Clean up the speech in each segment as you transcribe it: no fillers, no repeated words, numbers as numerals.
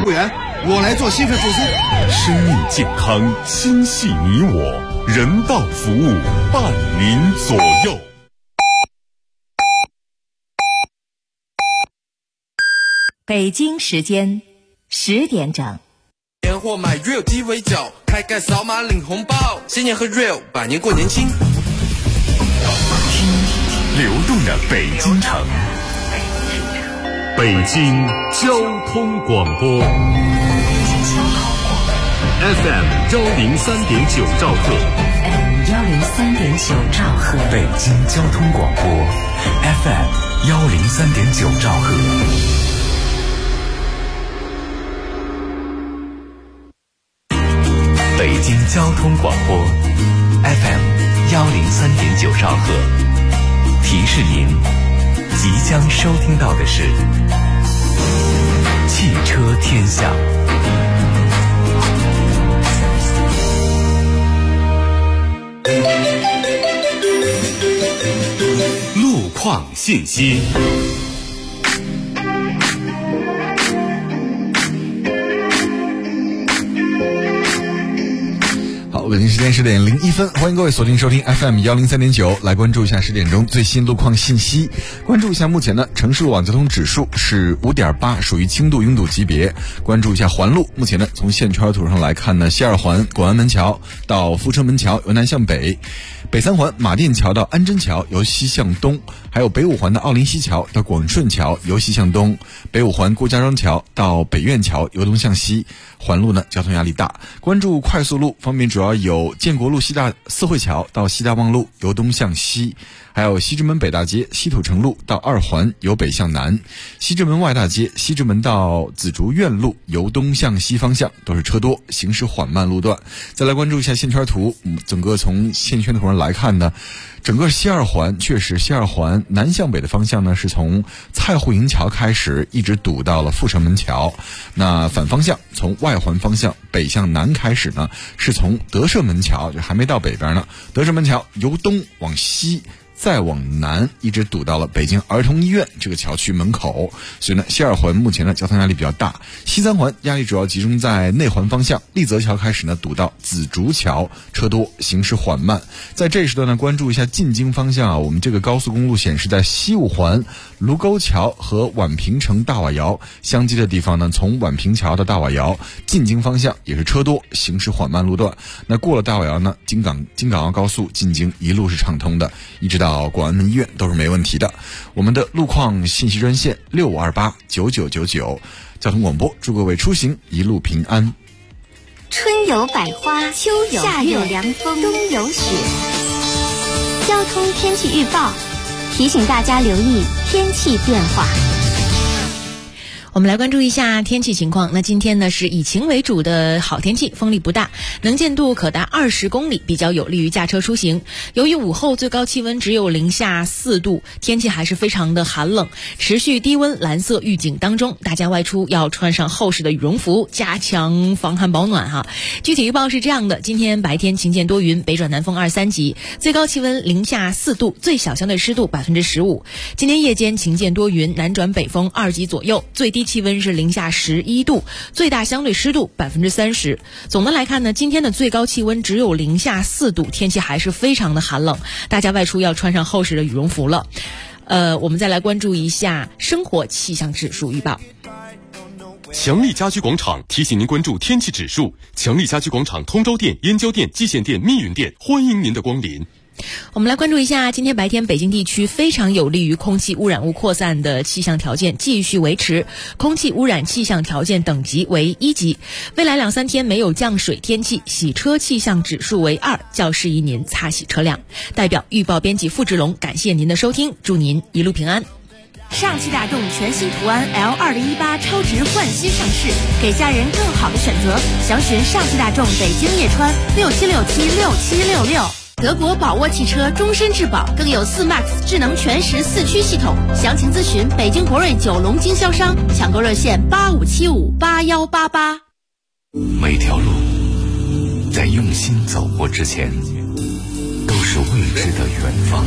会员，我来做心肺复苏。 生命健康，心系你我，人道服务伴您左右。 北京时间10点整。 年货买 Real 鸡尾酒，开盖扫码领红包，新年和 Real 百年过年轻。 听流动的北京城，北京交通广播 FM 103.9兆赫 103.9兆赫， 北京交通广播 FM 103.9兆赫。北京交通广播 FM 103.9兆赫，提示您即将收听到的是汽车天下。路况信息。 北京时间10点01分，欢迎各位锁定收听 FM 103.9，来关注一下10点钟最新路况信息。关注一下目前呢，城市路网交通指数是5.8，属于轻度拥堵级别。关注一下环路，目前呢，从线圈图上来看呢，西二环广安门桥到阜成门桥由南向北，北三环马甸桥到安贞桥由西向东，还有北五环的奥林西桥到广顺桥由西向东，北五环郭家庄桥到北苑桥由东向西。环路呢，交通压力大。关注快速路方面，主要有建国路西大四惠桥到西大望路由东向西，还有西直门北大街西土城路到二环由北向南，西直门外大街西直门到紫竹院路由东向西方向都是车多，行驶缓慢路段。再来关注一下线圈图，整个从线圈图上来看呢，整个西二环确实，西二环南向北的方向呢，是从蔡户营桥开始一直堵到了阜成门桥。那反方向从外环方向北向南开始呢，是从德胜门桥，就还没到北边呢，德胜门桥由东往西再往南一直堵到了北京儿童医院这个桥区门口。所以呢，西二环目前的交通压力比较大。西三环压力主要集中在内环方向，立泽桥开始呢堵到紫竹桥，车多，行驶缓慢。在这一时段呢，关注一下进京方向啊，我们这个高速公路显示在西五环卢沟桥和宛平城大瓦窑相接的地方呢，从宛平桥到大瓦窑进京方向也是车多，行驶缓慢路段。那过了大瓦窑呢，京港澳高速进京一路是畅通的，一直到广安门医院都是没问题的。我们的路况信息专线65289999，交通广播祝各位出行一路平安。 春有百花，秋有夏有凉风，冬有雪。交通天气预报提醒大家留意天气变化。 我们来关注一下天气情况。那今天呢是以晴为主的好天气，风力不大，能见度可达20公里，比较有利于驾车出行。由于午后最高气温只有零下4度，天气还是非常的寒冷，持续低温蓝色预警当中，大家外出要穿上厚实的羽绒服，加强防寒保暖哈。具体预报是这样的：今天白天晴间多云，北转南风2、3级，最高气温零下4度，最小相对湿度15%。今天夜间晴间多云，南转北风2级左右，最低气温是零下11度，最大相对湿度30%。总的来看呢，今天的最高气温只有零下4度，天气还是非常的寒冷，大家外出要穿上厚实的羽绒服了。我们再来关注一下生活气象指数预报。 强力家居广场提醒您关注天气指数。强力家居广场通州店、燕郊店、蓟县店、密云店，欢迎您的光临。 我们来关注一下，今天白天北京地区非常有利于空气污染物扩散的气象条件继续维持，空气污染气象条件等级为1级。未来2、3天没有降水天气，洗车气象指数为2，较适宜您擦洗车辆。代表预报编辑付志龙，感谢您的收听，祝您一路平安。 上汽大众全新途安 L2018 超值焕新上市，给家人更好的选择。详询上汽大众北京叶川67676766。德国宝沃汽车终身质保，更有4MAX 智能全时4驱系统。详情咨询北京博瑞9龙经销商，抢购热线85758188。 每条路在用心走过之前，都是未知的远方。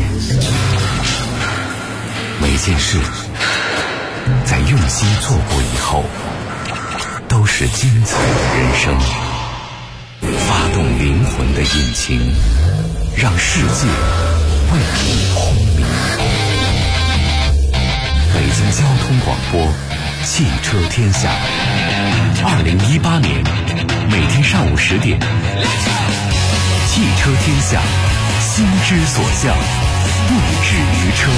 每件事在用心做过以后， 都是精彩的人生。发动灵魂的引擎，让世界为你轰鸣。北京交通广播，汽车天下。2018年，每天上午10点，汽车天下，心之所向，不止于车。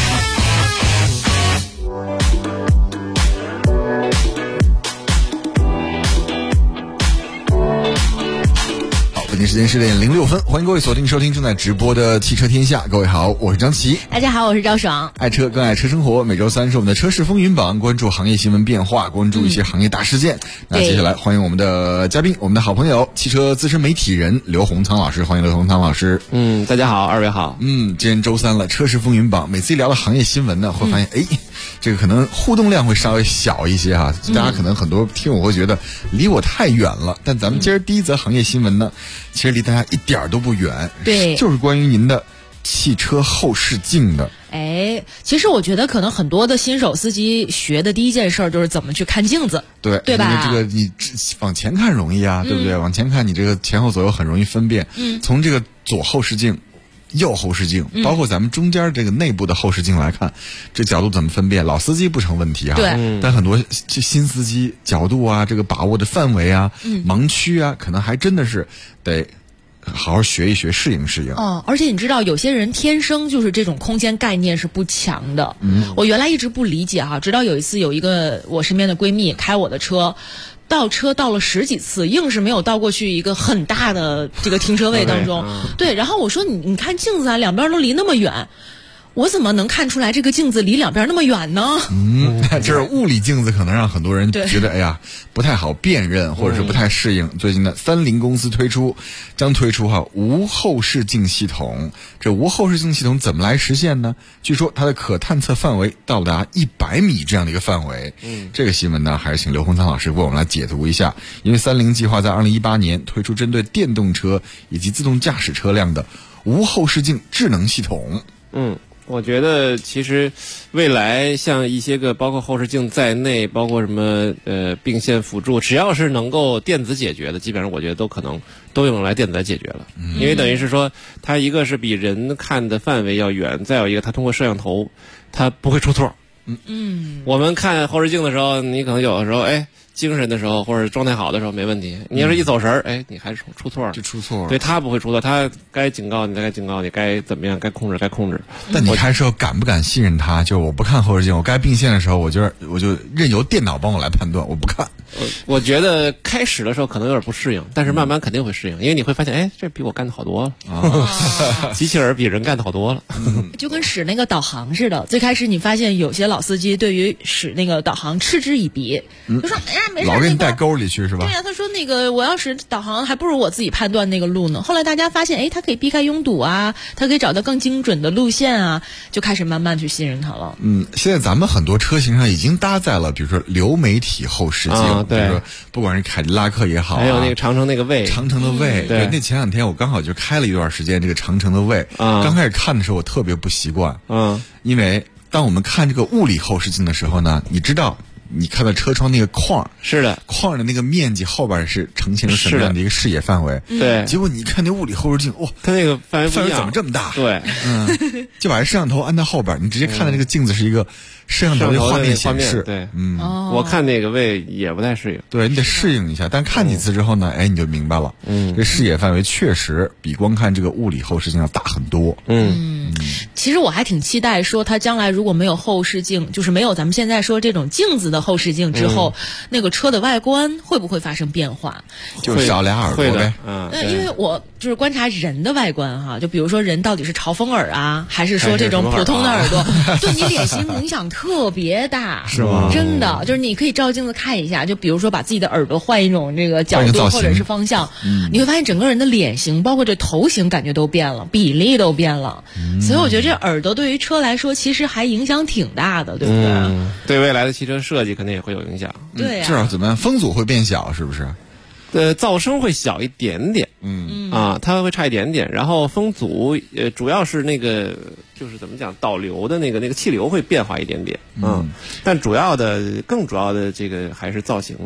北京时间10点06分，欢迎各位锁定收听正在直播的汽车天下。各位好，我是张琪。 大家好，我是赵爽。爱车更爱车生活，每周3是我们的车市风云榜，关注行业新闻变化，关注一些行业大事件。那接下来欢迎我们的嘉宾，我们的好朋友，汽车资深媒体人刘洪仓老师，欢迎刘洪仓老师。 大家好，二位好。 今天周3了，车市风云榜，每次一聊到行业新闻呢，会发现这个可能互动量会稍微小一些哈，大家可能很多听我会觉得离我太远了，但咱们今儿第一则行业新闻呢，其实离大家一点都不远， 对， 就是关于您的汽车后视镜的。 其实我觉得可能很多的新手司机学的第一件事就是怎么去看镜子， 对吧？ 因为这个你往前看容易啊，对不对？往前看你这个前后左右很容易分辨。从这个左后视镜、右后视镜，包括咱们中间这个内部的后视镜来看，这角度怎么分辨？老司机不成问题啊， 对。 但很多新司机角度啊，这个把握的范围啊，盲区啊，可能还真的是得好好学一学，适应适应。 而且你知道，有些人天生就是这种空间概念是不强的。我原来一直不理解哈，直到有一次有一个我身边的闺蜜开我的车。倒了10几次，硬是没有倒过去一个很大的这个停车位当中。对，然后我说你看镜子啊，两边都离那么远，我怎么能看出来这个镜子离两边那么远呢？ 就是物理镜子可能让很多人觉得不太好辨认，或者是不太适应。最近呢，三菱公司将推出无后视镜系统。这无后视镜系统怎么来实现呢？据说它的可探测范围到达100米这样的一个范围。这个新闻呢，还是请刘洪仓老师为我们来解读一下。因为三菱计划在2018年推出针对电动车以及自动驾驶车辆的无后视镜智能系统。 我觉得其实未来像一些个包括后视镜在内，包括什么并线辅助，只要是能够电子解决的，基本上我觉得都用来电子来解决了。因为等于是说，它一个是比人看的范围要远，再有一个它通过摄像头，它不会出错。我们看后视镜的时候，你可能有的时候精神的时候或者状态好的时候没问题，你要是一走神儿，你还是出错了， 就出错了。 对，他不会出错，他该警告你，该警告你，该怎么样，该控制。 但你开车敢不敢信任他？就我不看后视镜，我该并线的时候，我就任由电脑帮我来判断，我不看。 我觉得开始的时候可能有点不适应，但是慢慢肯定会适应，因为你会发现，这比我干的好多了。机器人比人干的好多了。 就跟使那个导航似的，最开始你发现有些老司机对于使那个导航嗤之以鼻，就说没事， 老给你带沟里去是吧？ 对呀，他说我要使导航还不如我自己判断那个路呢。后来大家发现，他可以避开拥堵啊，他可以找到更精准的路线啊，就开始慢慢去信任他了。 现在咱们很多车型上已经搭载了，比如说流媒体后视镜，比如说不管是凯迪拉克也好， 还有那个长城那个卫， 对，那前2天我刚好就开了一段时间这个长城的卫，刚开始看的时候我特别不习惯，因为当我们看这个物理后视镜的时候呢，你知道。你看到车窗那个框， 是的， 框的那个面积后边是呈现什么样的一个视野范围？ 对， 结果你看那物理后视镜， 它那个范围怎么这么大？ 对， 就把摄像头安在后边，你直接看到这个镜子是一个摄像头的画面显示。 对，我看那个位也不太适应。 对，你得适应一下，但看几次之后呢，你就明白了。这视野范围确实比光看这个物理后视镜要大很多。 其实我还挺期待说，它将来如果没有后视镜，就是没有咱们现在说这种镜子的后视镜之后，那个车的外观会不会发生变化？ 就少俩耳朵呗。 因为我就是观察人的外观哈，就比如说人到底是朝风耳啊，还是说这种普通的耳朵，对你脸型影响特别大， 是吗？ 真的，就是你可以照镜子看一下，就比如说把自己的耳朵换一种这个角度或者是方向，你会发现整个人的脸型，包括这头型感觉都变了，比例都变了。所以我觉得这耳朵对于车来说，其实还影响挺大的，对不对？ 对未来的汽车设计肯定也会有影响。 对呀， 至少怎么样，风阻会变小，是不是？ 噪声会小一点点，它会差一点点。然后风阻，主要是那个就是怎么讲，导流的那个气流会变化一点点，但更主要的这个还是造型的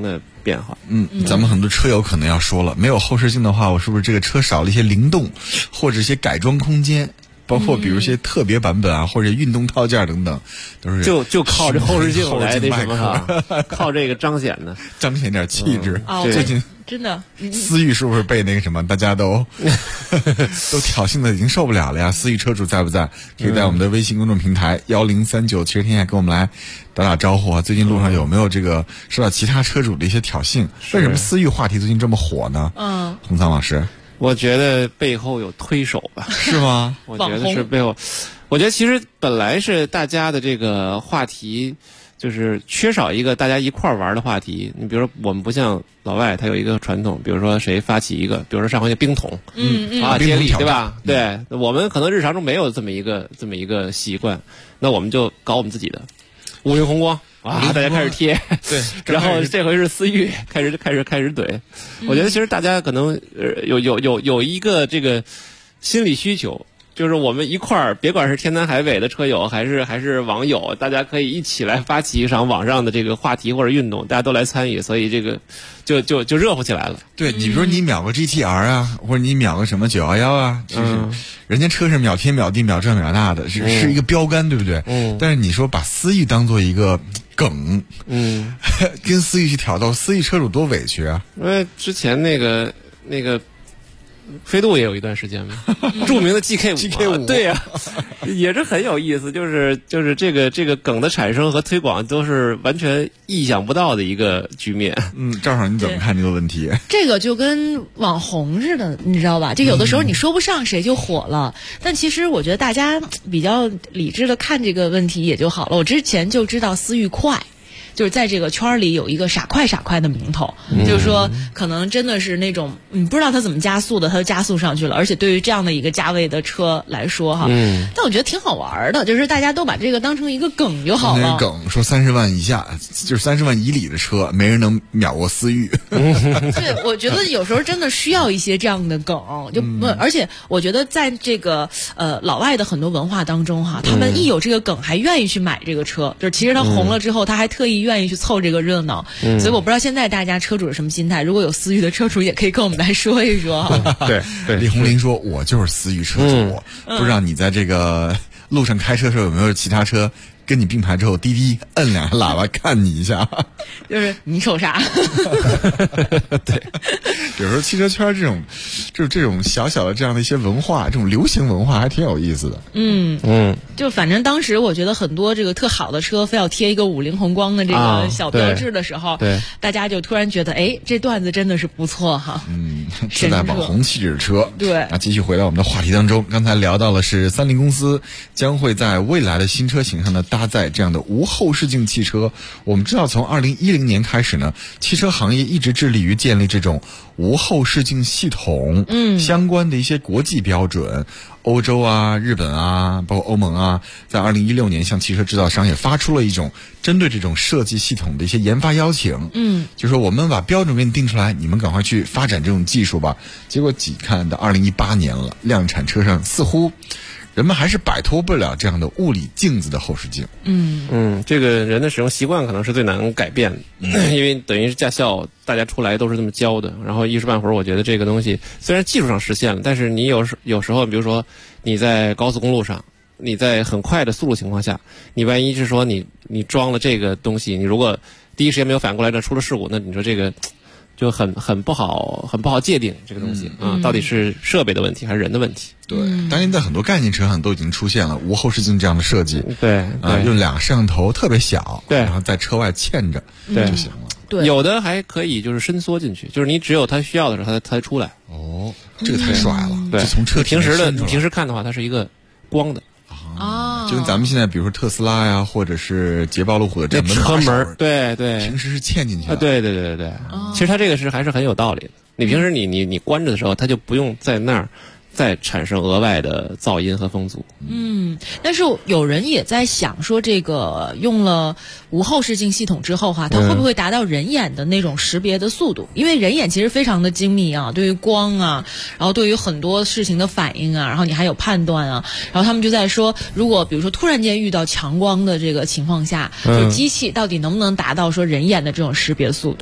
变化。 咱们很多车友可能要说了，没有后视镜的话，我是不是这个车少了一些灵动，或者一些改装空间？包括比如一些特别版本啊，或者运动套件等等，都是就靠这后视镜来那什么哈，靠这个彰显点气质。最近真的思域是不是被那个什么，大家都挑衅的已经受不了了呀？思域车主在不在？可以在我们的微信公众平台1039汽车天下跟我们来打打招呼啊！最近路上有没有这个受到其他车主的一些挑衅？为什么思域话题最近这么火呢？洪桑老师。 我觉得背后有推手吧？ 是吗？ 我觉得是背后。我觉得其实本来是大家的这个话题，就是缺少一个大家一块玩的话题。你比如说，我们不像老外，他有一个传统，比如说谁发起一个，比如说上回叫冰桶，接力，对吧？对，我们可能日常中没有这么一个习惯，那我们就搞我们自己的五菱宏光。大家开始贴， 对， 然后这回是思域开始怼。我觉得其实大家可能有一个这个心理需求，就是我们一块儿，别管是天南海北的车友还是网友，大家可以一起来发起一场网上的这个话题或者运动，大家都来参与，所以这个就热乎起来了。 对，你比如说你秒个 GTR 啊，或者你秒个什么911啊，就是人家车是秒天秒地秒这秒那的，是一个标杆，对不对？但是你说把思域当做一个梗，跟思域去挑逗，思域车主多委屈啊！ 因为之前那个飞度也有一段时间嘛，著名的 GK5，对呀，也是很有意思，就是这个梗的产生和推广都是完全意想不到的一个局面。 赵少你怎么看这个问题？ 这个就跟网红似的，你知道吧？就有的时候你说不上谁就火了，但其实我觉得大家比较理智的看这个问题也就好了。我之前就知道思域快。就是在这个圈里有一个傻快的名头，就是说可能真的是那种你不知道他怎么加速的，他就加速上去了。而且对于这样的一个价位的车来说哈，但我觉得挺好玩的，就是大家都把这个当成一个梗就好了。 梗说30万以下，就是30万以里的车，没人能秒过思域。 对，我觉得有时候真的需要一些这样的梗，而且我觉得在这个老外的很多文化当中哈，他们一有这个梗还愿意去买这个车，就是其实他红了之后，他还特意愿意去凑这个热闹，所以我不知道现在大家车主是什么心态。如果有思域的车主，也可以跟我们来说一说。 对，李红林说：“我就是思域车主，不知道你在这个路上开车的时候有没有其他车跟你并排之后，滴滴摁两下喇叭看你一下， 就是你瞅啥？ 对，有时候汽车圈这种小小的这样的一些文化，这种流行文化还挺有意思的。 就反正当时我觉得很多这个特好的车非要贴一个五菱宏光的这个小标志的时候，大家就突然觉得，哎，这段子真的是不错哈。 自带网红气质的车。 对， 那继续回到我们的话题当中，刚才聊到了是三菱公司将会在未来的新车型上呢搭载这样的无后视镜汽车。我们知道，从2010年开始呢，汽车行业一直致力于建立这种无后视镜系统相关的一些国际标准。欧洲啊、日本啊，包括欧盟啊，在2016年向汽车制造商也发出了一种针对这种设计系统的一些研发邀请。就说我们把标准给你定出来，你们赶快去发展这种技术吧。结果几看到2018年了，量产车上似乎人们还是摆脱不了这样的物理镜子的后视镜。 这个人的使用习惯可能是最难改变的，因为等于是驾校大家出来都是这么教的，然后一时半会儿我觉得这个东西虽然技术上实现了，但是你有时候比如说你在高速公路上，你在很快的速度情况下，你万一是说你装了这个东西，你如果第一时间没有反过来，那出了事故，那你说这个就很不好界定这个东西到底是设备的问题还是人的问题。 对，当然在很多概念车上都已经出现了无后视镜这样的设计。 对， 用两个摄像头特别小， 对， 然后在车外嵌着就行了。 对， 有的还可以就是伸缩进去，就是你只有它需要的时候它才出来。 这个太帅了。 对， 就从车你平时看的话，它是一个光的。 就跟咱们现在比如说特斯拉呀，或者是捷豹路虎的这车门，对， 平时是嵌进去的。 对。其实它这个还是很有道理的。你平时你关着的时候，它就不用在那儿再产生额外的噪音和风阻。 但是有人也在想说，这个用了无后视镜系统之后哈，它会不会达到人眼的那种识别的速度？因为人眼其实非常的精密啊，对于光啊，然后对于很多事情的反应啊，然后你还有判断啊，然后他们就在说，如果比如说突然间遇到强光的这个情况下，就机器到底能不能达到说人眼的这种识别速度？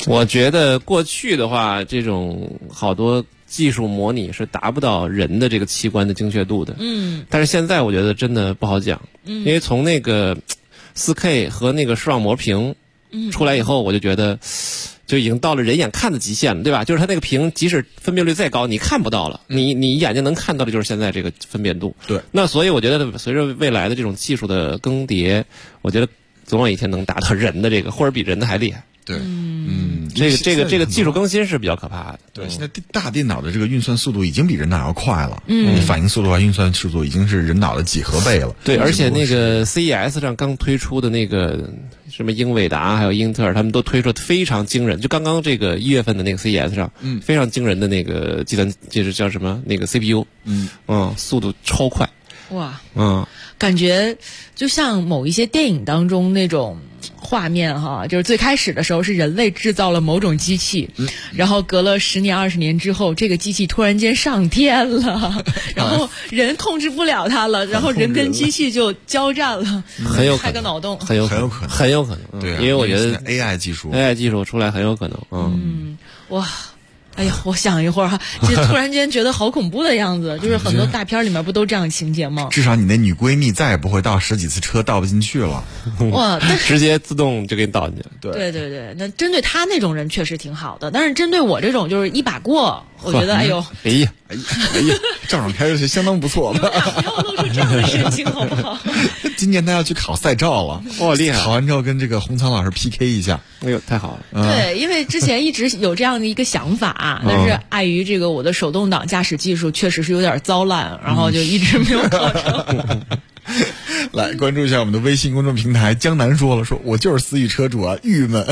我觉得过去的话，这种好多技术模拟是达不到人的这个器官的精确度的。但是现在我觉得真的不好讲。因为从那个 4K 和那个视网膜屏出来以后，我就觉得就已经到了人眼看的极限了，对吧？就是它那个屏即使分辨率再高，你看不到了，你眼睛能看到的就是现在这个分辨度。 对。 那所以我觉得随着未来的这种技术的更迭，我觉得总有一天能达到人的这个，或者比人的还厉害。 对， 这个技术更新是比较可怕的。 对，现在大电脑的这个运算速度已经比人脑要快了，反应速度啊、运算速度已经是人脑的几何倍了。 对，而且那个 CES 上刚推出的那个什么英伟达还有英特尔，他们都推出非常惊人，就刚刚这个1月份的那个 CES 上，非常惊人的那个计算，就是叫什么那个 CPU，速度超快。 哇，感觉就像某一些电影当中那种画面哈，就是最开始的时候是人类制造了某种机器，然后隔了10年20年之后，这个机器突然间上天了，然后人控制不了它了，然后人跟机器就交战了， 很有可能开个脑洞， 很有可能， 对， 因为我觉得 AI 技术出来很有可能， 哇。哎呀，我想一会儿哈，就突然间觉得好恐怖的样子，就是很多大片里面不都这样情节吗？ 至少你那女闺蜜再也不会倒10几次车倒不进去了。 哇， 直接自动就给你倒进去。 对，那针对他那种人确实挺好的，但是针对我这种就是一把过，我觉得哎呀， 赵总开的是相当不错的。 不要露出这样的神情好不好？ 今年他要去考赛照了， 哇，厉害！ 考完之后跟这个洪仓老师 PK 一下， 哎呦，太好了。 对，因为之前一直有这样的一个想法，但是碍于这个我的手动挡驾驶技术确实是有点糟烂，然后就一直没有考成。 来关注一下我们的微信公众平台，江南说我就是思域车主啊，郁闷。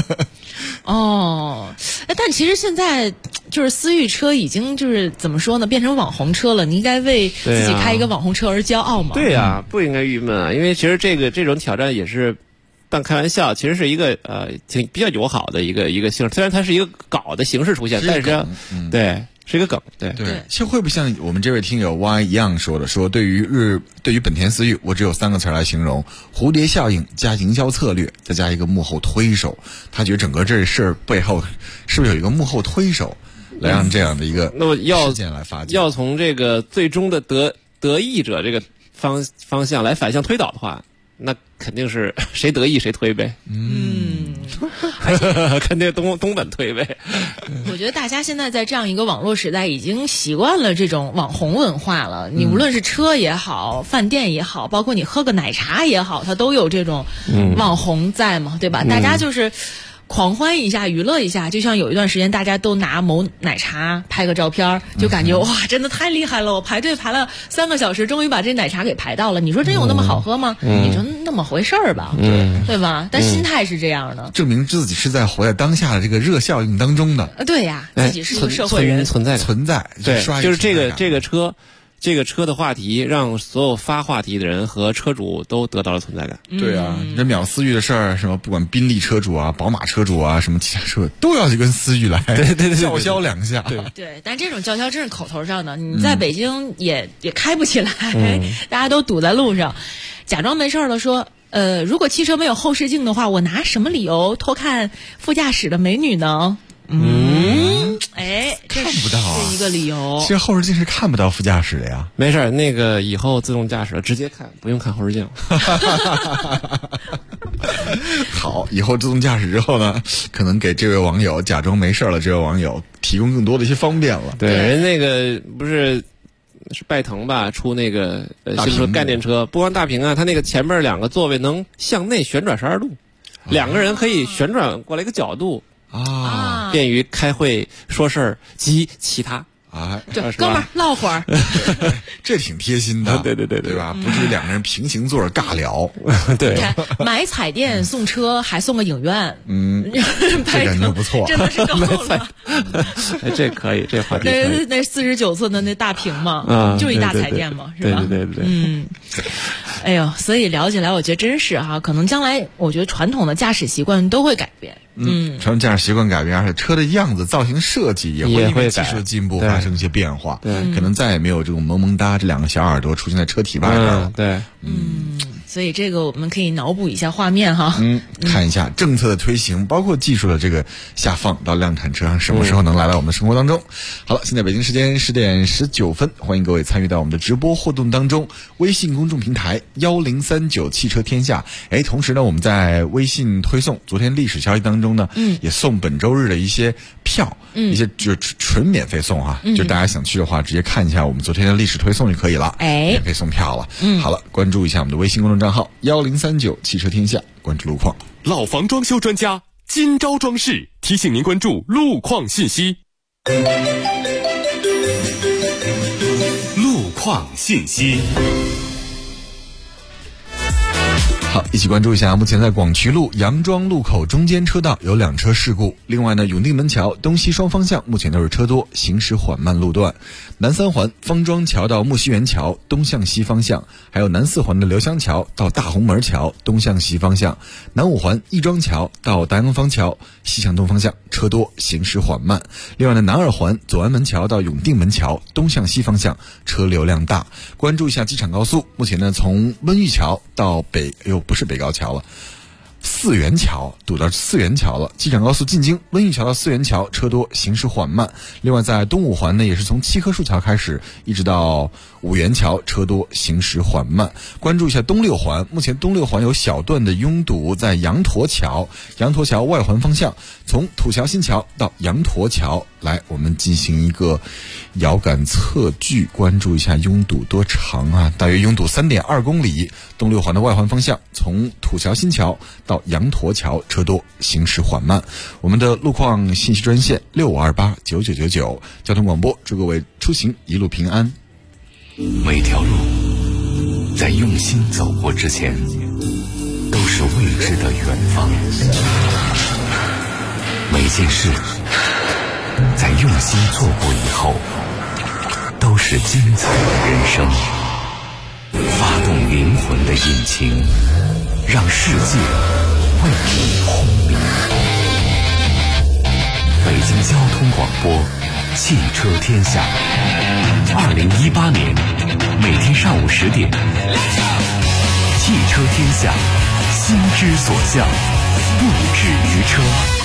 但其实现在就是思域车已经就是怎么说呢，变成网红车了，你应该为自己开一个网红车而骄傲吗？ 对呀，不应该郁闷啊，因为其实这种挑战也是半开玩笑，其实是一个比较友好的一个形式，虽然它是一个搞的形式出现，但是对。是一个梗，对。 其实会不会像我们这位听友 Y 一样说的，说对于本田思域，我只有3个词来形容：蝴蝶效应加营销策略，再加一个幕后推手。他觉得整个这事背后是不是有一个幕后推手，来让这样的一个事件来发展？ 要从这个最终的得益者这个方向来反向推导的话，那肯定是谁得意谁推呗。肯定东本推呗。 我觉得大家现在在这样一个网络时代，已经习惯了这种网红文化了。你无论是车也好，饭店也好，包括你喝个奶茶也好，它都有这种网红在嘛，对吧？大家就是狂欢一下，娱乐一下，就像有一段时间大家都拿某奶茶拍个照片，就感觉哇，真的太厉害了！我排队排了3个小时，终于把这奶茶给排到了。你说真有那么好喝吗？你说那么回事儿吧，对吧？但心态是这样的， 证明自己是在活在当下的这个热效应当中的。 对呀，自己是一个社会人， 存在， 对， 就是这个车的话题，让所有发话题的人和车主都得到了存在感。 对啊，这秒思域的事儿，什么不管宾利车主啊、宝马车主啊，什么其他车都要去跟思域来叫嚣2下。 对，但这种叫嚣真是口头上的，你在北京也开不起来，大家都堵在路上，假装没事了说。如果汽车没有后视镜的话，我拿什么理由偷看副驾驶的美女呢？ 看不到啊， 是一个理由。 其实后视镜是看不到副驾驶的呀。 没事，那个以后自动驾驶直接看，不用看后视镜。 好，以后自动驾驶之后呢，可能给这位网友假装没事了，这位网友提供更多的一些方便了。 对，人那个不是拜腾吧，出那个新车概念车，不光大屏啊，它那个前面2个座位能向内旋转12度，2个人可以旋转过来一个角度。便于开会说事儿及其他。 对，哥们儿唠会儿， 这挺贴心的，对吧？不至于2个人平行座尬聊。 对， 买彩电送车还送个影院， 这感觉不错， 真的是够了。 这可以，这话题可以。 那49寸的那大屏嘛，就一大彩电嘛，是吧？ 对。 哎呦，所以聊起来，我觉得真是哈，可能将来我觉得传统的驾驶习惯都会改变。 传统驾驶习惯改变，而且车的样子、造型设计也会因为技术的进步发生一些变化。可能再也没有这种萌萌哒这2个小耳朵出现在车体外边了。 所以这个我们可以脑补一下画面哈。 看一下政策的推行，包括技术的这个下放到量产车上，什么时候能来到我们的生活当中？好了，现在北京时间10点19分，欢迎各位参与到我们的直播互动当中。微信公众平台1039汽车天下，同时呢，我们在微信推送昨天历史消息当中呢，也送本周日的一些票，一些就是纯免费送啊，就大家想去的话，直接看一下我们昨天的历史推送就可以了，免费送票了。好了，关注一下我们的微信公众账号1039汽车天下，关注路况。 老房装修专家金招装饰提醒您关注路况信息。路况信息。 好，一起关注一下，目前在广渠路杨庄路口中间车道有2车事故。另外呢，永定门桥东西双方向目前都是车多，行驶缓慢路段。南3环方庄桥到木樨园桥东向西方向，还有南4环的刘香桥到大红门桥东向西方向。南5环亦庄桥到达阳坊桥西向东方向车多，行驶缓慢。另外呢，南2环左安门桥到永定门桥东向西方向车流量大。关注一下机场高速，目前呢从温榆桥到不是北高桥了，四元桥堵到四元桥了。机场高速进京温榆桥到四元桥车多，行驶缓慢。另外在东5环呢，也是从七棵树桥开始一直到五元桥车多，行驶缓慢。关注一下东6环，目前东6环有小段的拥堵，在羊驼桥外环方向，从土桥新桥到羊驼桥。来，我们进行一个遥感测距，关注一下拥堵多长啊？大约拥堵3.2公里。东6环的外环方向，从土桥新桥到羊驼桥车多，行驶缓慢。我们的路况信息专线65289999，交通广播，祝各位出行一路平安。 每条路在用心走过之前，都是未知的远方。每件事在用心做过以后，都是精彩的人生。发动灵魂的引擎，让世界为你轰鸣。北京交通广播，汽车天下。2018年每天上午10点，汽车天下，心之所向，不止于车。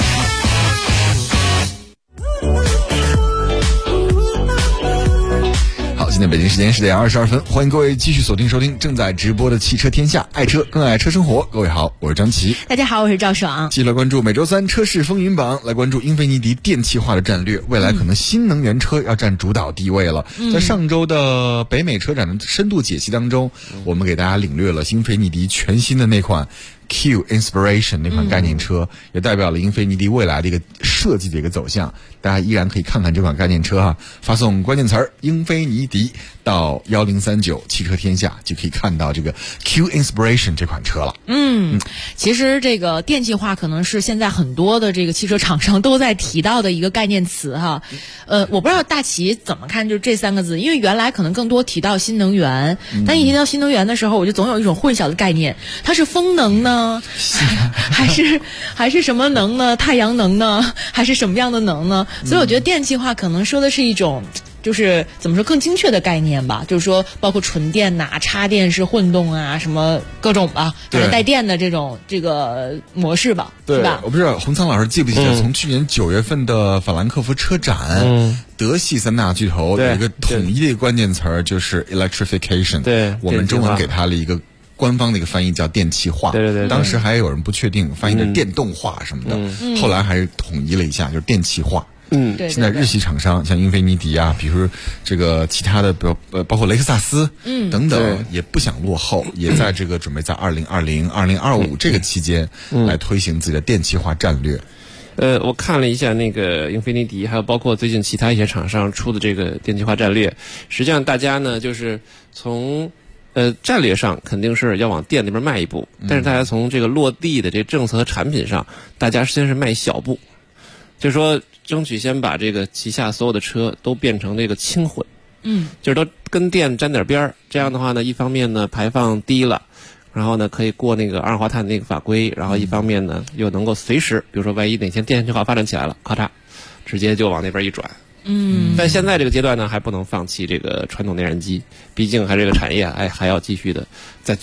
现在北京时间10点22分，欢迎各位继续锁定收听正在直播的汽车天下，爱车更爱车生活。各位好，我是张琪。 大家好，我是赵爽。 继续来关注每周3车市风云榜，来关注英菲尼迪电气化的战略，未来可能新能源车要占主导地位了。在上周的北美车展的深度解析当中，我们给大家领略了英菲尼迪全新的那款Q Inspiration 那款概念车，也代表了英菲尼迪未来的一个设计的一个走向。大家依然可以看看这款概念车哈，发送关键词英菲尼迪到1039汽车天下，就可以看到这个 Q Inspiration 这款车了。 其实这个电气化可能是现在很多的这个汽车厂商都在提到的一个概念词哈。我不知道大齐怎么看就是这3个字，因为原来可能更多提到新能源，但一提到新能源的时候，我就总有一种混淆的概念，它是风能呢，还是什么能呢？太阳能呢？还是什么样的能呢？所以我觉得电气化可能说的是一种，就是怎么说更精确的概念吧，就是说包括纯电呐、插电式混动啊，什么各种吧，反正带电的这个模式吧，是吧？ 我不知道洪仓老师记不记得，从去年9月份的法兰克福车展，德系3大巨头有一个统一的关键词就是 electrification， 对， 我们中文给它了一个官方的一个翻译叫电气化， 对， 当时还有人不确定翻译的电动化什么的，后来还是统一了一下，就是电气化。 对， 现在日系厂商像英菲尼迪啊，比如这个其他的，包括雷克萨斯，等等，也不想落后，也在这个准备在2020、2025这个期间来推行自己的电气化战略。 我看了一下那个英菲尼迪，还有包括最近其他一些厂商出的这个电气化战略，实际上大家呢就是从战略上肯定是要往电那边迈一步，但是大家从这个落地的这政策和产品上，大家先是迈小步，就是说争取先把这个旗下所有的车都变成这个轻混，就是都跟电沾点边儿。这样的话呢，一方面呢排放低了，然后呢可以过那个二氧化碳那个法规，然后一方面呢又能够随时，比如说万一哪天电气化发展起来了，咔嚓，直接就往那边一转。但现在这个阶段呢，还不能放弃这个传统内燃机，毕竟还这个产业还要继续的在做。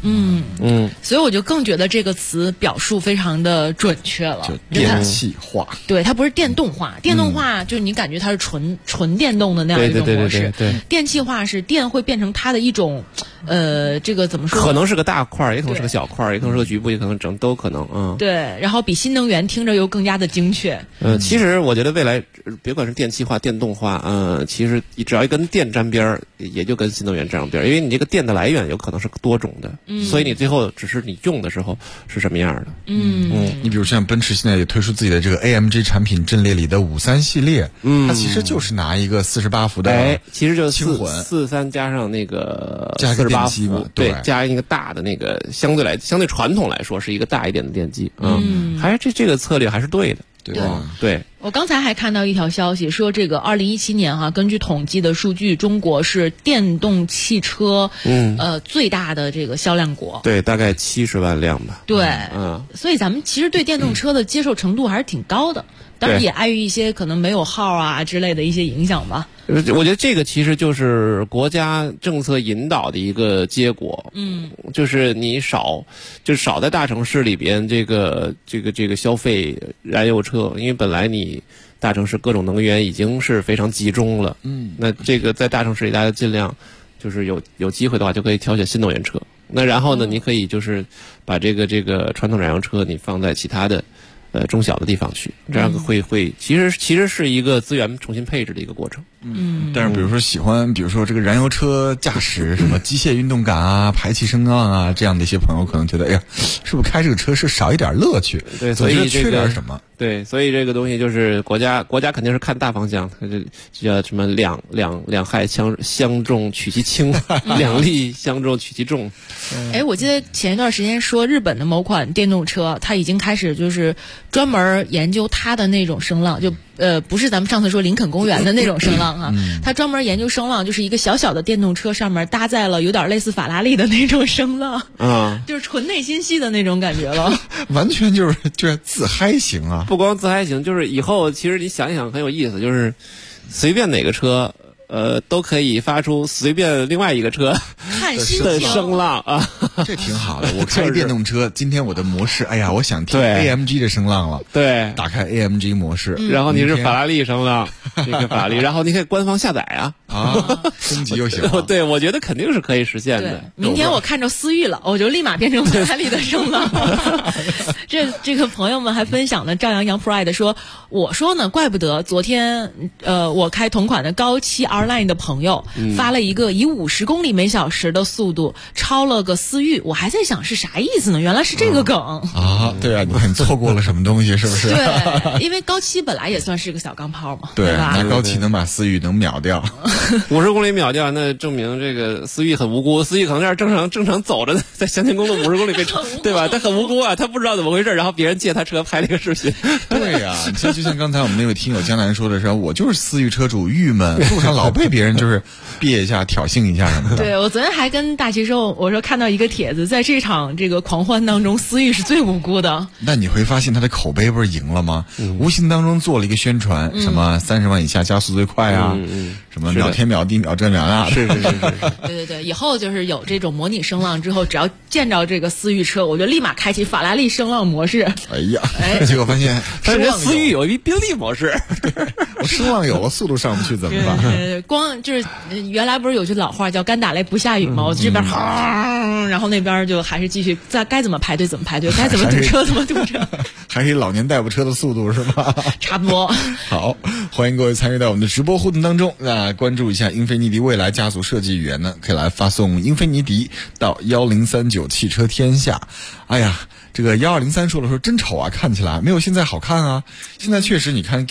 所以我就更觉得这个词表述非常的准确了， 就电气化。 对，它不是电动化，电动化就是你感觉它是纯电动的那样一种模式， 对， 电气化是电会变成它的一种，这个怎么说？ 可能是个大块，也可能是个小块，也可能是个局部，也可能整都可能。 对，然后比新能源听着又更加的精确。 其实我觉得未来别管是电气化、电动化，其实只要一跟电沾边儿，也就跟新能源沾上边儿，因为你这个电的来源有可能是多种的，所以你最后只是你用的时候是什么样的。 你比如像奔驰现在也推出自己的这个 AMG 产品阵列里的53系列，它其实就是拿一个48伏的， 其实就是 43 加上那个 48 伏，对，加一个大的那个相对传统来说是一个大一点的电机，还是这个策略还是对的。对， 我刚才还看到一条消息说，这个2017年根据统计的数据，中国是电动汽车最大的这个销量国。 对，大概70万辆吧。 对，所以咱们其实对电动车的接受程度还是挺高的，当然也碍于一些可能没有号啊之类的一些影响吧。 我觉得这个其实就是国家政策引导的一个结果。就是你少在大城市里边这个消费燃油车，因为本来你大城市各种能源已经是非常集中了。那这个在大城市里大家尽量就是有机会的话就可以挑选新能源车。那然后呢，你可以就是把这个传统燃油车你放在其他的中小的地方去，这样会其实是一个资源重新配置的一个过程。 但是比如说这个燃油车驾驶什么机械运动感啊、排气声啊这样的一些朋友可能觉得，哎呀，是不是开这个车是少一点乐趣？ 对，所以缺点什么？ 对，所以这个东西就是国家肯定是看大方向，它这叫什么两害相重取其轻，两利相重取其重。 我记得前一段时间说日本的某款电动车，它已经开始就是专门研究它的那种声浪，就不是咱们上次说林肯公园的那种声浪哈，它专门研究声浪，就是一个小小的电动车上面搭载了有点类似法拉利的那种声浪，就是纯内心戏的那种感觉了。 完全就是自嗨型啊！ 不光自嗨型，就是以后其实你想一想很有意思，就是随便哪个车。都可以发出随便另外一个车的声浪啊， 这挺好的。我开电动车，今天我的模式，哎呀，我想听 AMG 的声浪了。 对， 打开 AMG 模式， 然后你是法拉利声浪，这个法拉利，然后你可以官方下载啊， 升级就行。 对，我觉得肯定是可以实现的。 明天我看着思域了，我就立马变成法拉利的声浪。这个朋友们还分享了赵阳 Pride 说，我说呢，怪不得昨天我开同款的高7 R-Line 的朋友发了一个以50公里每小时的速度超了个思域，我还在想是啥意思呢？原来是这个梗啊！对啊，你看错过了什么东西是不是？ 对，因为高7本来也算是个小钢炮嘛， 对吧？ 那高7能把思域能秒掉 ，50公里秒掉，那证明这个思域很无辜，思域可能是正常走着在乡间公路50公里被超，对吧？他很无辜啊，他不知道怎么回事，然后别人借他车拍了一个视频。 对呀，就像刚才我们那位听友江南说的是，我就是思域车主，郁闷，路上老被别人就是别一下、挑衅一下什么的。 对，我昨天还跟大奇说，我说看到一个帖子，在这场这个狂欢当中，思域是最无辜的。 那你会发现他的口碑不是赢了吗？无形当中做了一个宣传，什么30万以下加速最快啊，什么秒天秒地秒这秒那。 是。 对，以后就是有这种模拟声浪之后，只要见着这个思域车，我就立马开启法拉利声浪模式。 哎呀，结果发现思域有一宾利模式， 我声浪有了，速度上不去怎么办？ 光就是原来不是有句老话叫干打雷不下雨吗？我这边然后那边就还是继续在该怎么排队怎么排队，该怎么堵车怎么堵车， 还是老年代步车的速度是吧？ 差不多。 好，欢迎各位参与到我们的直播互动当中。那关注一下英菲尼迪未来家族设计语言呢，可以来发送英菲尼迪到1039汽车天下。哎呀，这个1203说真丑啊，看起来没有现在好看啊。现在确实你看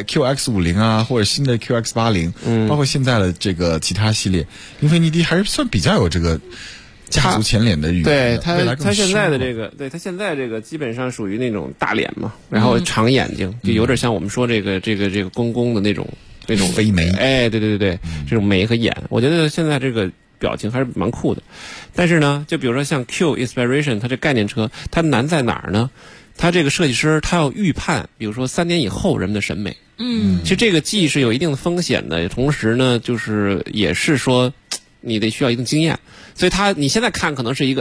QX50 啊，或者新的 QX80，包括现在的这个其他系列，英菲尼迪还是算比较有这个家族前脸的语言。 对他现在的这个，对他现在这个基本上属于那种大脸嘛，然后长眼睛，就有点像我们说这个公公的那种飞眉。 哎，对，这种眉和眼，我觉得现在这个表情还是蛮酷的。但是呢，就比如说像 Q Inspiration， 它这概念车，它难在哪儿呢？它这个设计师他要预判，比如说3年以后人们的审美。其实这个既是有一定的风险的，同时呢，就是也是说你得需要一定经验。所以你现在看可能是一个，哎呀，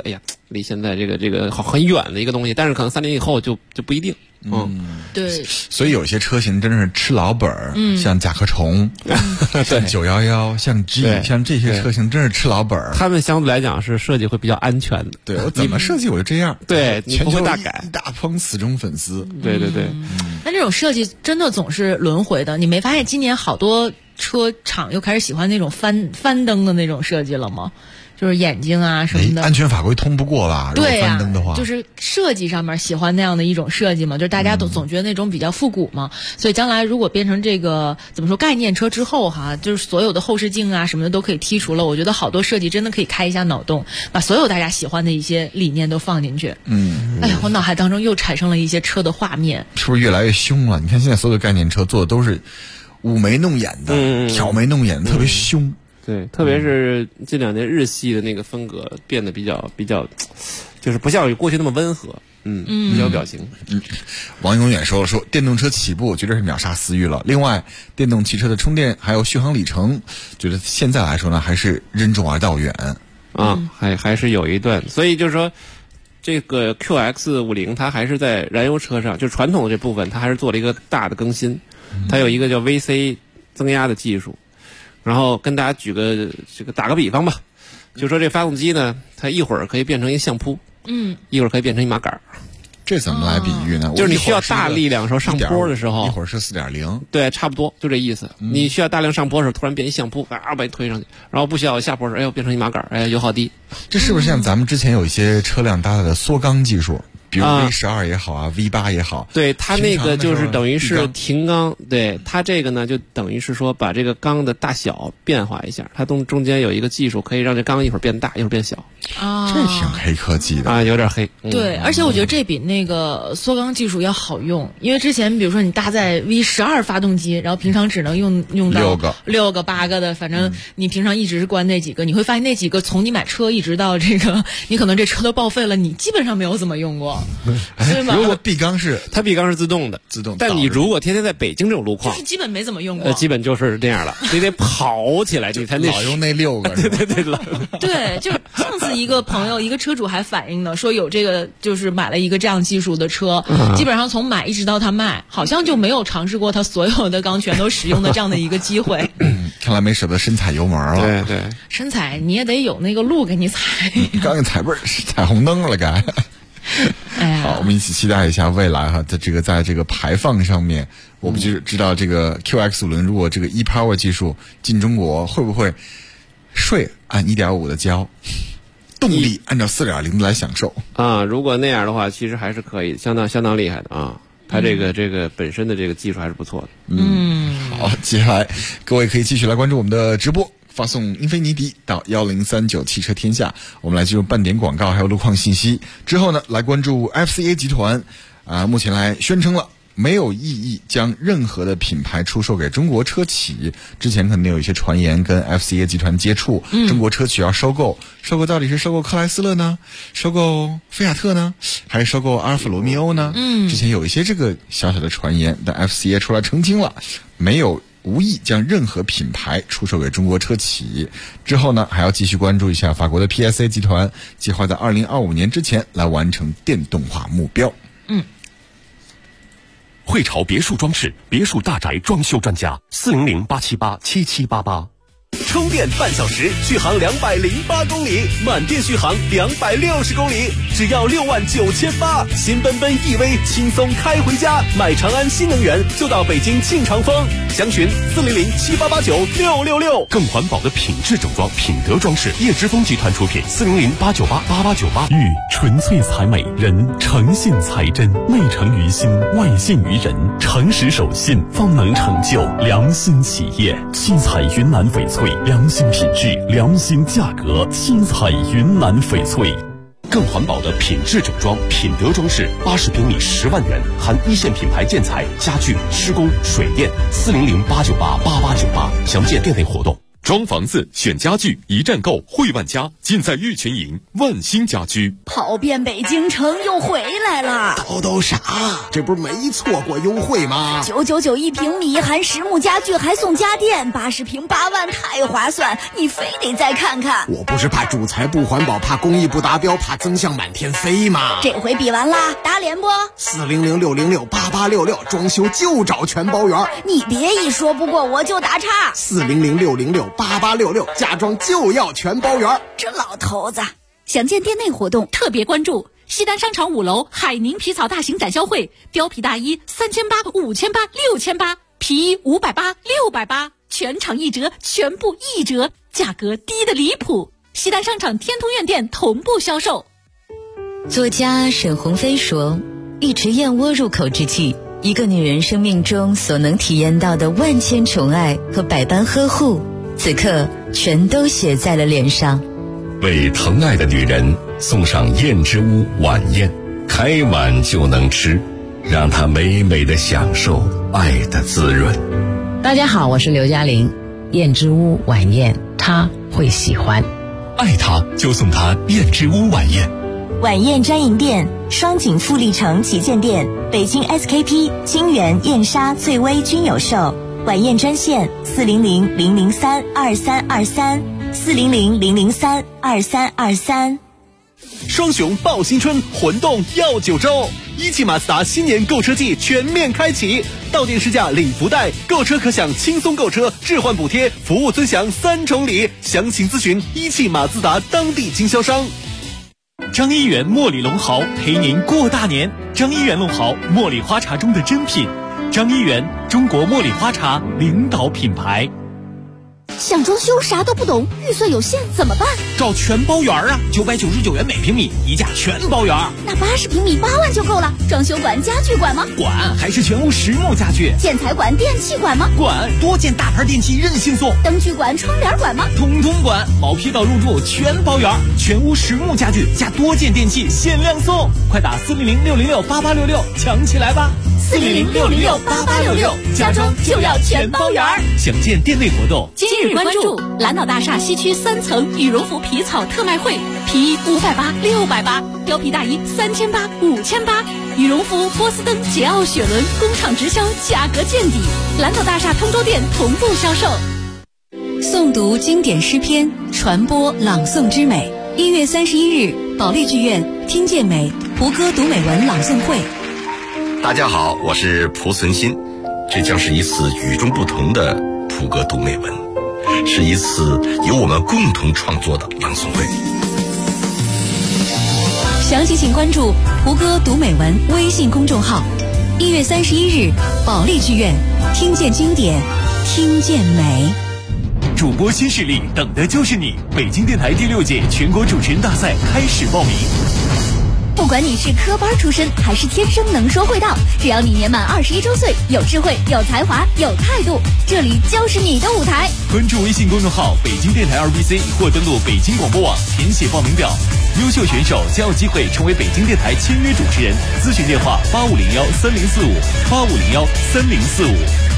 离现在这个很远的一个东西，但是可能3年以后就不一定。 对， 所以有些车型真的是吃老本儿，像甲壳虫，像911，像 G， 像这些车型真是吃老本儿。 他们相对来讲是设计会比较安全的。 对，我怎么设计我就这样。 对，你不会大改，一大帮死忠粉丝。 对对对。 但这种设计真的总是轮回的，你没发现今年好多车厂又开始喜欢那种翻灯的那种设计了吗？就是眼睛啊什么的， 安全法规通不过吧？ 对呀， 翻灯的话， 就是设计上面喜欢那样的一种设计嘛，就是大家都总觉得那种比较复古嘛，所以将来如果变成这个怎么说概念车之后哈，就是所有的后视镜啊什么的都可以剔除了，我觉得好多设计真的可以开一下脑洞，把所有大家喜欢的一些理念都放进去。哎呀，我脑海当中又产生了一些车的画面， 是不是越来越凶了？你看现在所有的概念车做的都是捂眉弄眼的，挑眉弄眼的，特别凶。 对，特别是这2年日系的那个风格变得比较，就是不像过去那么温和，比较有表情。 王永远说电动车起步绝对是秒杀思域了。另外，电动汽车的充电还有续航里程，觉得现在来说呢，还是任重而道远啊，还是有一段。所以就是说，这个 QX50 它还是在燃油车上，就是传统的这部分，它还是做了一个大的更新。它有一个叫 VC 增压的技术。然后跟大家打个比方吧，就说这发动机呢，它一会儿可以变成一相扑，一会儿可以变成一马杆。 这怎么来比喻呢？ 就是你需要大力量的时候上坡的时候， 一会儿是 4.0， 对，差不多就这意思。你需要大量上坡的时候，突然变一相扑，把你推上去，然后不需要下坡的时候，哎呦变成一马杆，哎油耗低。 这是不是像咱们之前有一些车辆搭载的缩缸技术？比如 V12 也好啊 ，V8 也好， 对，它那个就是等于是停缸，对，它这个呢就等于是说把这个缸的大小变化一下，它中间有一个技术可以让这缸一会儿变大，一会儿变小。 这挺黑科技的啊，有点黑。 对，而且我觉得这比那个缩缸技术要好用，因为之前比如说你搭载 V12 发动机，然后平常只能用到6个8个的，反正你平常一直是关那几个，你会发现那几个从你买车一直到这个，你可能这车都报废了，你基本上没有怎么用过。 如果闭缸是自动的，但你如果天天在北京这种路况， 就是基本没怎么用过， 基本就是这样了，你得跑起来，你才老用那6个， 对， 对，就是上次一个朋友，一个车主还反映呢，说有这个就是买了一个这样技术的车，基本上从买一直到他卖，好像就没有尝试过他所有的缸全都使用的这样的一个机会。 看来没舍得深踩油门了。 对， 深踩你也得有那个路给你踩， 刚给踩不是踩红灯了该。好，我们一起期待一下未来哈，在这个排放上面，我们就知道这个 QX50如果这个 ePower 技术进中国，会不会税按 1.5 的交，动力按照 4.0 的来享受啊？如果那样的话，其实还是可以，相当厉害的啊。它这个本身的这个技术还是不错的。 好，接下来各位可以继续来关注我们的直播。发送英菲尼迪到1039汽车天下，我们来进入半点广告还有路况信息。之后呢，来关注 FCA 集团目前来宣称了没有异议将任何的品牌出售给中国车企。之前肯定有一些传言跟 FCA 集团接触，中国车企要收购到底是收购克莱斯勒呢，收购菲亚特呢，还是收购阿尔法罗密欧呢？之前有一些这个小小的传言，但 FCA 出来澄清了，无意将任何品牌出售给中国车企。之后呢，还要继续关注一下法国的 PSA 集团计划在2025年之前来完成电动化目标。 汇潮别墅装饰别墅大宅装修专家400-878-7788。 充电半小时，续航208公里，满电续航260公里，只要69800。新奔奔 EV 轻松开回家，买长安新能源就到北京庆长丰，详询400-7889-666。 更环保的品质整装，品德装饰，叶之峰集团出品，400-898-8898。玉纯粹才美，人诚信才真，内诚于心，外信于人，诚实守信，方能成就良心企业。七彩云南翡翠，良心品质，良心价格，七彩云南翡翠。更环保的品质整装，品德装饰，80平米10万元，含一线品牌建材、家具、施工、水电，400-898-8898，详见店内活动。 装房子选家具一站购汇万家，尽在玉泉营万兴家居。 跑遍北京城又回来了， 叨啥？这不是没错过优惠吗 ？999一平米，含实木家具还送家电，80平8万，太划算！你非得再看看。 我不是怕主材不环保，怕工艺不达标，怕增项满天飞吗？ 这回比完啦，打脸不 ？400-606-8866，装修就找全包圆。 你别一说不过我就打岔。 400-606-8866，家装就要全包圆。 这老头子。详见店内活动，特别关注西单商场5楼海宁皮草大型展销会，貂皮大衣3800、5800、6800，皮衣580、680，全场1折，全部1折，价格低得离谱。西单商场天通苑店同步销售。 作家沈鸿飞说，一池燕窝入口之际，一个女人生命中所能体验到的万千宠爱和百般呵护，此刻全都写在了脸上。 为疼爱的女人送上燕之屋晚宴，开碗就能吃，让她美美的享受爱的滋润。 大家好，我是刘嘉玲，燕之屋晚宴她会喜欢。 爱她就送她燕之屋晚宴。 晚宴专营店：双井富力城旗舰店、北京 SKP、金源、燕莎、翠微均有售。晚宴专线400-003-2323，400-003-2323。 双雄报新春，魂动耀9周。一汽马自达新年购车季全面开启，到店试驾领福袋，购车可享轻松购车、置换补贴、服务尊享3重礼。详情咨询一汽马自达当地经销商。张一元茉莉龙毫陪您过大年。张一元龙毫，茉莉花茶中的珍品。张一元，中国茉莉花茶领导品牌。 想装修啥都不懂，预算有限怎么办？ 找全包圆啊，999元每平米，一价全包圆。 那80平米8万就够了。装修管、家具管吗？ 管，还是全屋实木家具。 建材管、电器管吗？ 管，多件大牌电器任性送。 灯具管、窗帘管吗？ 统统管，毛坯到入住全包圆，全屋实木家具加多件电器限量送，快打400-606-8866抢起来吧 ！400-606-8866，家装就要全包圆。 详见店内活动。 今日关注蓝岛大厦西区3层羽绒服皮草特卖会，皮衣580、680，貂皮大衣3800、5800，羽绒服、波司登、捷奥雪伦工厂直销，价格见底。蓝岛大厦通州店同步销售。 诵读经典诗篇，传播朗诵之美。1月31日，保利剧院听见美蒲歌读美文朗诵会。 大家好，我是蒲存昕，这将是一次与众不同的蒲歌读美文，是一次由我们共同创作的朗诵会。 详情请关注蒲歌读美文微信公众号。1月31日，保利剧院听见经典，听见美。 主播新势力，等的就是你！北京电台第6届全国主持人大赛开始报名。 不管你是科班出身还是天生能说会道，只要你年满21周岁，有智慧、有才华、有态度，这里就是你的舞台。 关注微信公众号北京电台2BC 或登录北京广播网填写报名表，优秀选手将有机会成为北京电台签约主持人。咨询电话8501-3045，8501-3045。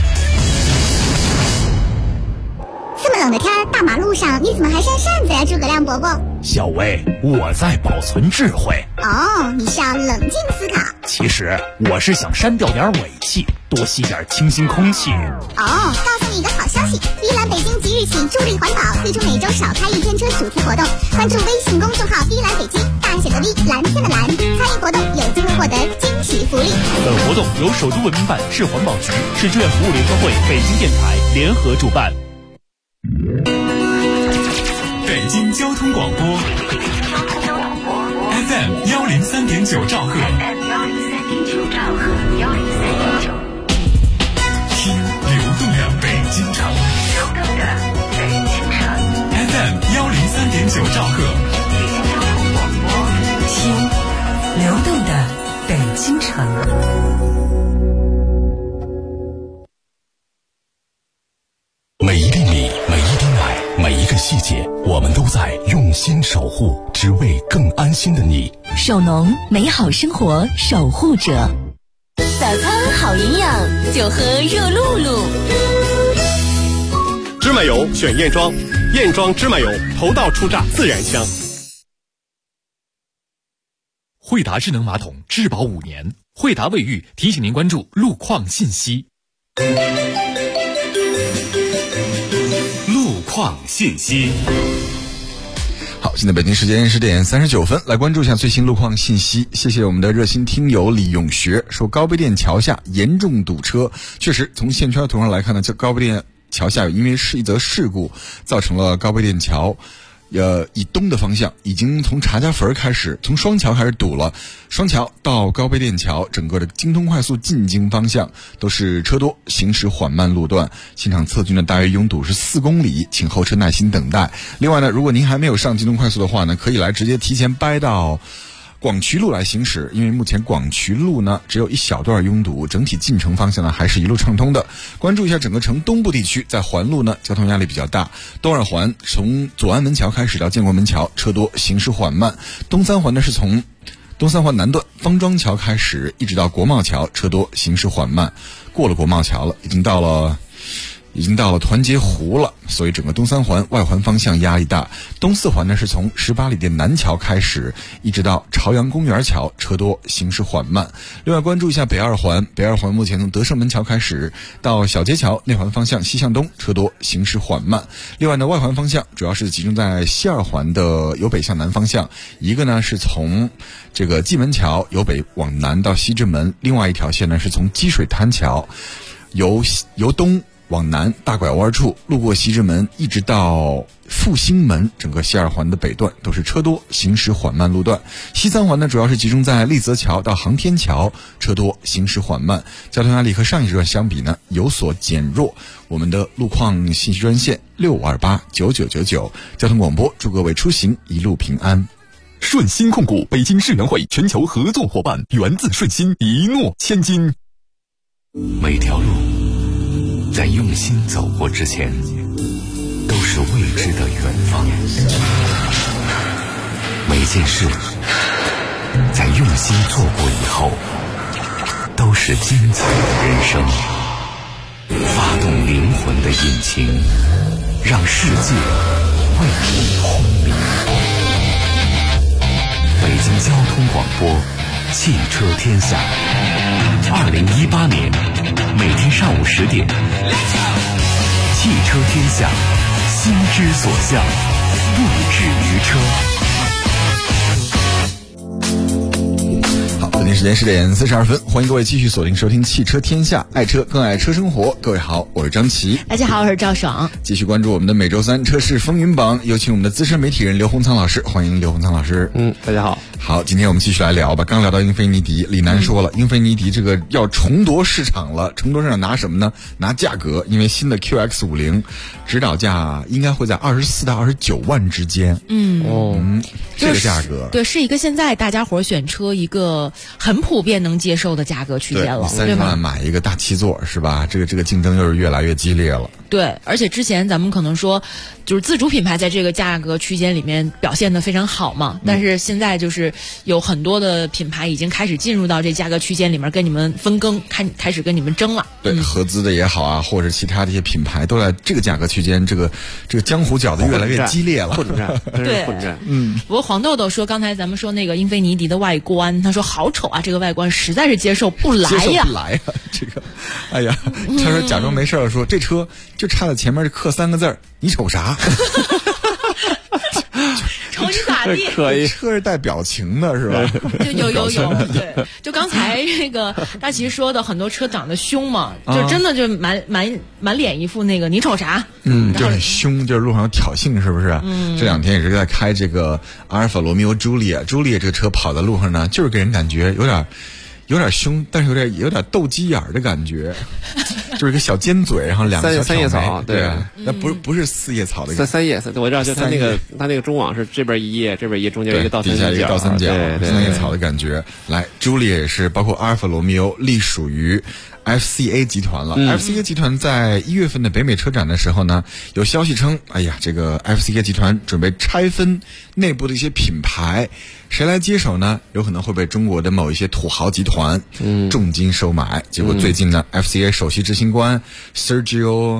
这么冷的天，大马路上你怎么还扇扇子呀，诸葛亮伯伯？ 小薇，我在保存智慧。 哦，你是要冷静思考。 其实我是想删掉点尾气，多吸点清新空气。 哦，告诉你一个好消息，碧蓝北京即日起助力环保，推出每周少开1天车主题活动。关注微信公众号碧蓝北京，大写的 V， 蓝天的蓝，参与活动有机会获得惊喜福利。 本活动由首都文明办、市环保局、市志愿服务联合会、北京电台联合主办。 北京交通广播 FM 103.9兆赫，听流动的北京城，FM 103.9兆赫， 听流动的北京城。 每一厘米，每一滴奶，每一个细节，我们都在用心守护，只为更安心的你。 手农，美好生活守护者。 早餐好营养，就喝热露露。 芝麻油选燕庄，燕庄芝麻油头道出榨自然香。 惠达智能马桶质保5年，惠达卫浴提醒您关注路况信息。 路况信息。 好，现在北京时间10点39分，来关注一下最新路况信息。谢谢我们的热心听友李永学说，高碑店桥下严重堵车。确实，从线圈图上来看呢，这高碑店桥下因为是一则事故，造成了高碑店桥以东的方向已经从查家坟开始，从双桥开始堵了，双桥到高碑店桥整个的京通快速进京方向都是车多，行驶缓慢路段，现场测距呢大约拥堵是4公里，请后车耐心等待。另外呢，如果您还没有上京通快速的话呢，可以来直接提前掰到广渠路来行驶，因为目前广渠路呢只有一小段拥堵，整体进城方向呢还是一路畅通的。关注一下整个城东部地区，在环路呢交通压力比较大，东二环从左安门桥开始到建国门桥车多，行驶缓慢，东三环呢是从东三环南段方庄桥开始一直到国贸桥车多，行驶缓慢，过了国贸桥了，已经到了团结湖了，所以整个东三环外环方向压力大。东四环呢是从18里店南桥开始一直到朝阳公园桥车多，行驶缓慢。另外关注一下北二环，北二环目前从德胜门桥开始到小街桥内环方向西向东车多，行驶缓慢。另外呢，外环方向主要是集中在西二环的由北向南方向，一个呢是从这个蓟门桥由北往南到西直门，另外一条线呢是从积水滩桥由东往南大拐弯处路过西直门一直到复兴门，整个西二环的北段都是车多，行驶缓慢路段。西三环呢主要是集中在丽泽桥到航天桥，车多，行驶缓慢，交通压力和上一时段相比呢有所减弱。我们的路况信息专线65289999，交通广播祝各位出行一路平安。 顺鑫控股北京世园会全球合作伙伴，源自顺鑫，一诺千金。 每条路在用心走过之前，都是未知的远方。每件事在用心做过以后，都是精彩的人生。发动灵魂的引擎，让世界为你轰鸣。北京交通广播，汽车天下。2018年每天上午10点，汽车天下，心之所向，不止于车。 好，北京时间10点42分，欢迎各位继续锁定收听汽车天下，爱车更爱车生活。各位好，我是张琪。 大家好，我是赵爽。 继续关注我们的每周三车市风云榜，有请我们的资深媒体人刘洪仓老师，欢迎刘洪仓老师。 大家好。 好，今天我们继续来聊吧。刚聊到英菲尼迪，李楠说了，英菲尼迪这个要重夺市场了。重夺市场拿什么呢？拿价格，因为新的 QX50 指导价应该会在24到29万之间。这个价格， 对，是一个现在大家伙选车一个很普遍能接受的价格区间了， 对，30万买一个大7座是吧？这个竞争又是越来越激烈了。 对，而且之前咱们可能说，就是自主品牌在这个价格区间里面表现得非常好嘛，但是现在就是有很多的品牌已经开始进入到这价格区间里面跟你们分羹，开始跟你们争了。 对，合资的也好啊，或者其他的一些品牌都在这个价格区间，这个江湖搅得越来越激烈了。 混战， 对， 混战。 不过黄豆豆说，刚才咱们说那个英菲尼迪的外观，他说好丑啊，这个外观实在是接受不来呀。 接受不来呀，这个，哎呀，他说假装没事说这车就差在前面刻3个字，你瞅啥？ 瞅你咋地？ 可以，车是带表情的是吧？ 有，对，就刚才那个大齐说的，很多车长得凶嘛，就真的就满脸一副那个你瞅啥？ 就很凶，就是路上有挑衅，是不是？这2天也是在开这个阿尔法罗密欧朱丽叶这个车跑在路上呢，就是给人感觉有点凶，但是有点斗鸡眼的感觉，就是一个小尖嘴，然后2个小三叶草，对， 那不是4叶草的三叶，我知道，就它那个中网是这边1叶，这边1叶，中间一个倒三角， 底下一个倒三角， 对 3叶草的感觉。来，朱丽叶也是，包括阿尔法罗密欧隶属于FCA 集团了。FCA 集团在1月份的北美车展的时候呢，有消息称，哎呀，这个 FCA 集团准备拆分内部的一些品牌，谁来接手呢？有可能会被中国的某一些土豪集团重金收买。结果最近呢，FCA 首席执行官 Sergio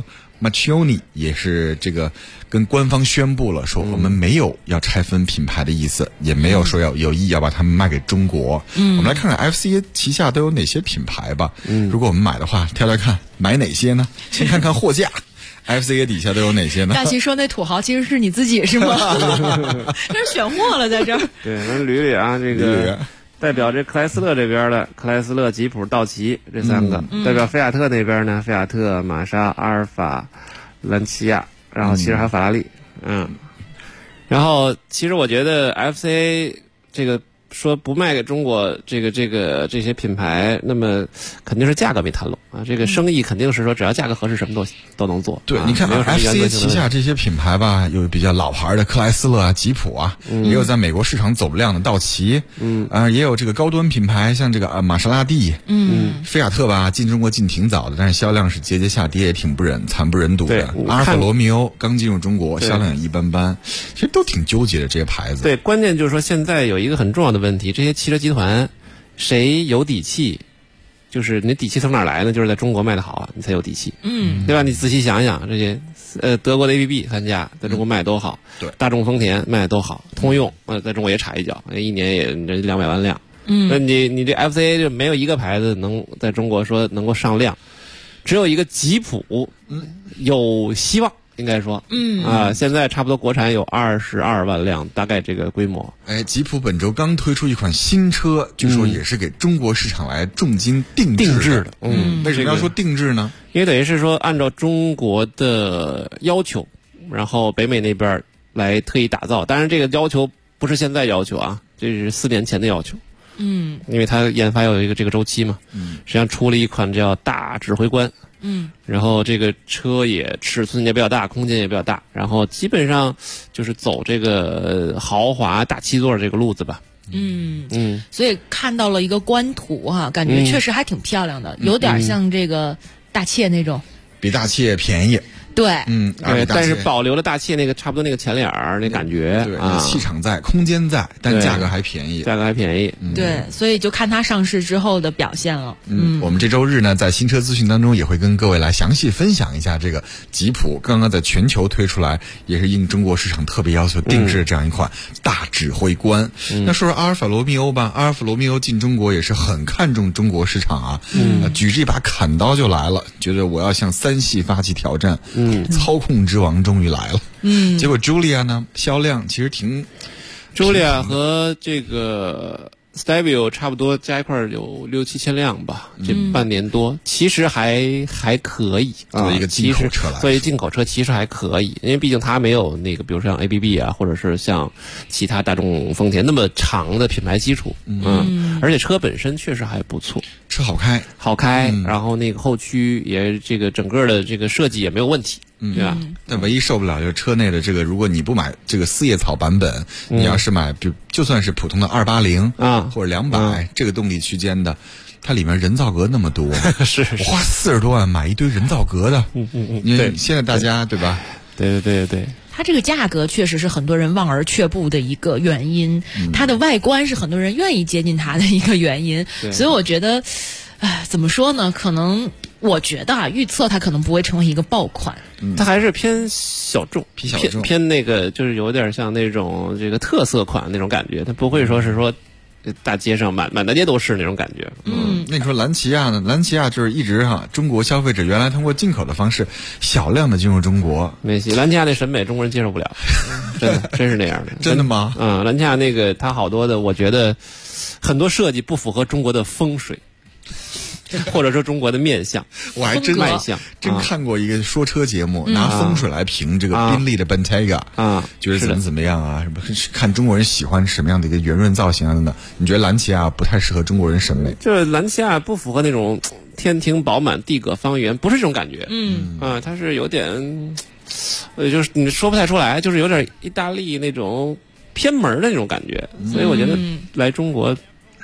Marchionni 也是这个跟官方宣布了，说我们没有要拆分品牌的意思，也没有说有意要把它们卖给中国。我们来看看 FCA 旗下都有哪些品牌吧。如果我们买的话，挑挑看买哪些呢？先看看货架。FCA 底下都有哪些呢？ 大齐说那土豪其实是你自己是吗？这是选货了在这儿。 对，咱捋捋啊，这个代表这克莱斯勒这边的克莱斯勒、吉普、道奇这三个，代表菲亚特那边呢，菲亚特、玛莎、阿尔法、兰奇亚，然后其实还有法拉利，然后其实我觉得 FCA 这个说不卖给中国这些品牌，那么肯定是价格没谈拢啊。这个生意肯定是说只要价格合适，什么都能做。 对，你看 FCA 旗下这些品牌吧，有比较老牌的克莱斯勒啊、吉普啊，也有在美国市场走不亮的道奇，也有这个高端品牌，像这个玛莎拉蒂，菲亚特吧，进中国进挺早的，但是销量是节节下跌，也挺惨不忍睹的。阿尔法罗密欧刚进入中国，销量也一般般，其实都挺纠结的这些牌子。 对，关键就是说现在有一个很重要的问题，这些汽车集团谁有底气，就是你底气从哪儿来呢？就是在中国卖得好啊，你才有底气，对吧？你仔细想想，这些德国的 ABB 3家在中国卖都好， 对， 大众、丰田卖都好，通用在中国也插一脚，一年也200万辆，那你这 FCA 就没有一个牌子能在中国说能够上量，只有一个吉普，有希望。应该说，现在差不多国产有22万辆，大概这个规模。 吉普本周刚推出一款新车，据说也是给中国市场来重金定制的。为什么要说定制呢？ 因为等于是说按照中国的要求，然后北美那边来特意打造。当然，这个要求不是现在要求啊，这是4年前的要求。因为它研发有一个这个周期嘛。实际上出了一款叫大指挥官。然后这个车也尺寸也比较大，空间也比较大，然后基本上就是走这个豪华大7座这个路子吧。 所以看到了一个官图哈，感觉确实还挺漂亮的，有点像这个大切那种， 比大切便宜。 对， 对，但是保留了大切那个差不多那个前脸那感觉， 对，气场在，空间在，但价格还便宜， 对，所以就看它上市之后的表现了。 我们这周日呢，在新车资讯当中也会跟各位来详细分享一下这个吉普刚刚在全球推出来，也是应中国市场特别要求定制的这样一款大指挥官。那说说阿尔法罗密欧吧，阿尔法罗密欧进中国也是很看重中国市场啊，举着一把砍刀就来了，觉得我要向3系发起挑战。操控之王终于来了。结果 Giulia 呢，销量其实挺 ，Giulia 和这个 Stelvio 差不多加一块有6-7千辆吧，这半年多，其实还可以。 作为一个进口车来， 作为进口车其实还可以，因为毕竟它没有那个，比如说像 ABB 啊，或者是像其他大众、丰田那么长的品牌基础。而且车本身确实还不错， 车好开， 然后那个后驱也这个整个的这个设计也没有问题。对吧？ 但唯一受不了就是车内的这个，如果你不买这个4叶草版本，你要是买就算是普通的280或者200这个动力区间的，它里面人造革那么多， 是我花40多万买一堆人造革的， 对， 现在大家对吧？ 对。 它这个价格确实是很多人望而却步的一个原因，它的外观是很多人愿意接近它的一个原因，所以我觉得，怎么说呢？可能我觉得预测它可能不会成为一个爆款， 它还是偏小众，偏那个就是有点像那种这个特色款那种感觉，它不会说是说大街上满大街都是那种感觉。 那你说兰奇亚呢？兰奇亚就是一直中国消费者原来通过进口的方式小量的进入中国， 没戏。兰奇亚那审美中国人接受不了，真是那样的。 真的吗？ 兰奇亚那个它好多的，我觉得很多设计不符合中国的风水。或者说中国的面相， 我还真看过一个说车节目，拿风水来评这个宾利的 Bentayga 觉得怎么样啊？什么看中国人喜欢什么样的一个圆润造型啊等等？你觉得兰奇亚不太适合中国人审美？ 就是兰奇亚不符合那种天庭饱满、地阁方圆，不是这种感觉。它是有点，就是你说不太出来，就是有点意大利那种偏门的那种感觉。所以我觉得来中国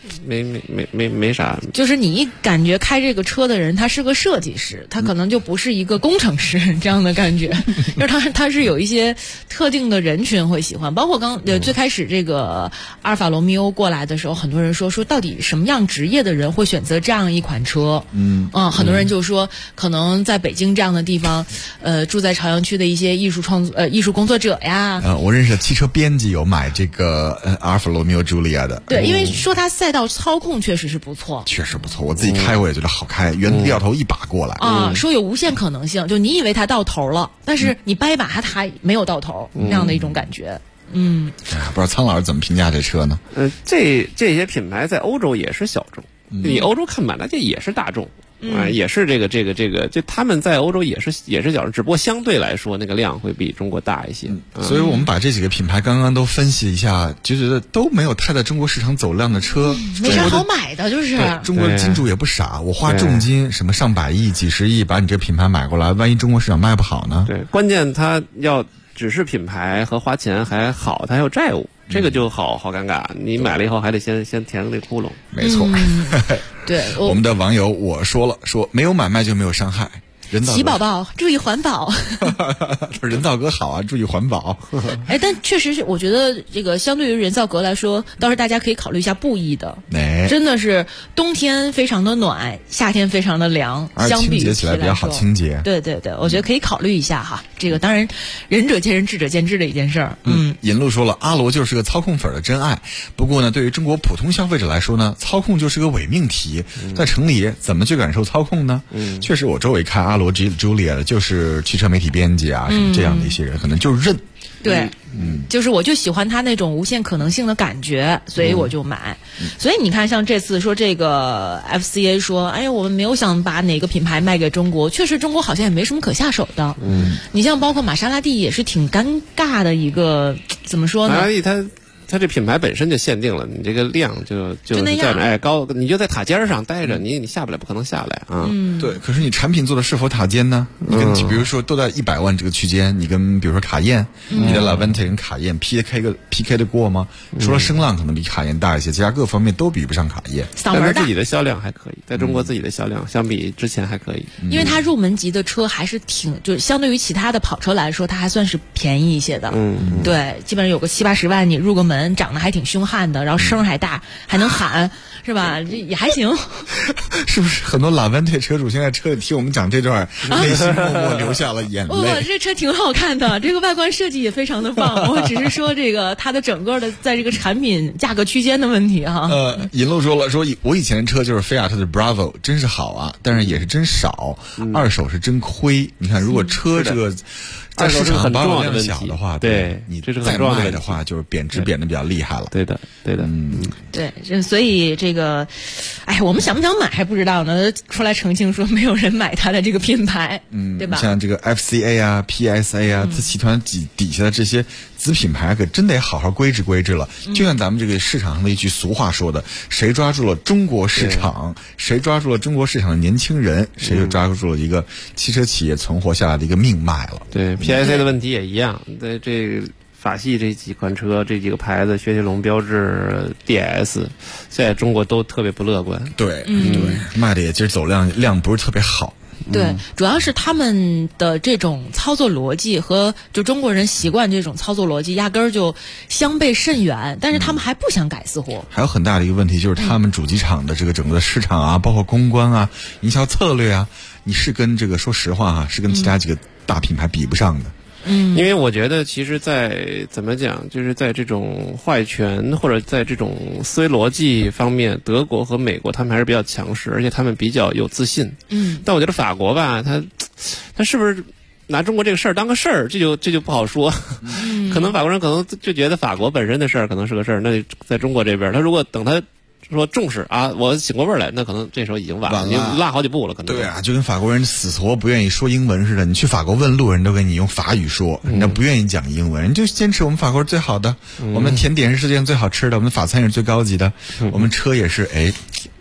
没啥。 就是你一感觉开这个车的人他是个设计师，他可能就不是一个工程师这样的感觉，就是他是有一些特定的人群会喜欢。包括最开始这个阿尔法罗密欧过来的时候，很多人说到底什么样职业的人会选择这样一款车？很多人就说可能在北京这样的地方，住在朝阳区的一些艺术工作者呀。 我认识的汽车编辑有买这个阿尔法罗密欧朱莉亚的。 对，因为说它赛道操控确实是不错， 确实不错，我自己开我也觉得好开，原地掉头一把过来说有无限可能性，就你以为它到头了，但是你掰一把它还没有到头，那样的一种感觉。 不知道苍老师怎么评价这车呢？ 这些品牌在欧洲也是小众，你欧洲看满大街也是大众。也是这个，就他们在欧洲也是小众，只不过相对来说那个量会比中国大一些。 所以我们把这几个品牌刚刚都分析一下，就觉得都没有太在中国市场走量的车， 没啥好买的，就是中国的金主也不傻，我花重金什么上百亿、几十亿把你这品牌买过来，万一中国市场卖不好呢？ 对，关键他要只是品牌和花钱还好，他还有债务。这个就好尴尬，你买了以后还得先填个那窟窿。 没错， 对， 我们的网友我说没有买卖就没有伤害。 喜宝宝注意环保， 人造革好啊，注意环保。 但确实是，我觉得这个相对于人造革来说，倒是大家可以考虑一下布艺的。真的是冬天非常的暖，夏天非常的凉，相比清洁起来比较好清洁。 对，我觉得可以考虑一下哈。这个当然仁者见仁，智者见智的一件事儿。 尹路说了，阿罗就是个操控粉的真爱。不过呢，对于中国普通消费者来说呢，操控就是个伪命题。在城里怎么去感受操控呢？确实，我周围开阿罗Julia 的就是汽车媒体编辑啊，什么这样的一些人，可能就认。 对，就是我就喜欢他那种无限可能性的感觉，所以我就买。所以你看，像这次说这个 FCA 说，哎呀，我们没有想把哪个品牌卖给中国，确实中国好像也没什么可下手的。你像包括玛莎拉蒂也是挺尴尬的一个，怎么说呢？ 玛莎拉蒂它这品牌本身就限定了，你这个量就那样， 高，你就在塔尖上待着，你下不来，不可能下来啊。 对，可是你产品做的是否塔尖呢？你跟比如说都在100万这个区间，你跟比如说卡宴，你的 Lavante 跟卡宴 PK 的过吗？除了声浪可能比卡宴大一些，其他各方面都比不上卡宴。 但是自己的销量还可以，在中国自己的销量相比之前还可以， 因为它入门级的车还是就是相对于其他的跑车来说，它还算是便宜一些的。对，基本上有个70-80万你入个门。长得还挺凶悍的，然后声还大，还能喊，是吧？这也还行。 是不是很多拉文特车主现在车里听我们讲这段，内心默默流下了眼泪？ 这车挺好看的，这个外观设计也非常的棒。我只是说这个它的整个的在这个产品价格区间的问题哈。 尹路说我以前的车就是菲亚特的 Bravo， 真是好啊，但是也是真少，二手是真亏。你看，如果车这个在市场保有量小的话，对你这是再卖的话，就是贬值贬得比较厉害了。 对的， 对，所以这个，我们想不想买还不知道呢。出来澄清说没有人买它的这个品牌，对吧？ 像这个 FCA 啊、PSA 啊，自集团底下的这些子品牌，可真得好好规制了。就像咱们这个市场上的一句俗话说的：“谁抓住了中国市场，谁抓住了中国市场的年轻人，谁就抓住了一个汽车企业存活下来的一个命脉了。” 对 ，PSA 的问题也一样，在这个法系这几款车，这几个牌子，雪铁龙、标致、DS， 在中国都特别不乐观。 对，卖的也其实走量不是特别好。 对，主要是他们的这种操作逻辑和就中国人习惯这种操作逻辑，压根儿就相背甚远。但是他们还不想改，似乎还有很大的一个问题就是他们主机厂的这个整个的市场啊，包括公关啊、营销策略啊，你是跟这个说实话哈，是跟其他几个大品牌比不上的。 因为我觉得其实在怎么讲，就是在这种话语权或者在这种思维逻辑方面，德国和美国他们还是比较强势，而且他们比较有自信。但我觉得法国吧，他是不是拿中国这个事儿当个事儿，这就不好说。可能法国人可能就觉得法国本身的事儿可能是个事儿，那在中国这边，他如果等他说重视啊，我醒过味儿来，那可能这时候已经晚了，你落好几步了，可能。 对啊，就跟法国人死活不愿意说英文似的，你去法国问路人都给你用法语说，人家不愿意讲英文，人就坚持我们法国是最好的，我们甜点是世界上最好吃的，我们法餐是最高级的，我们车也是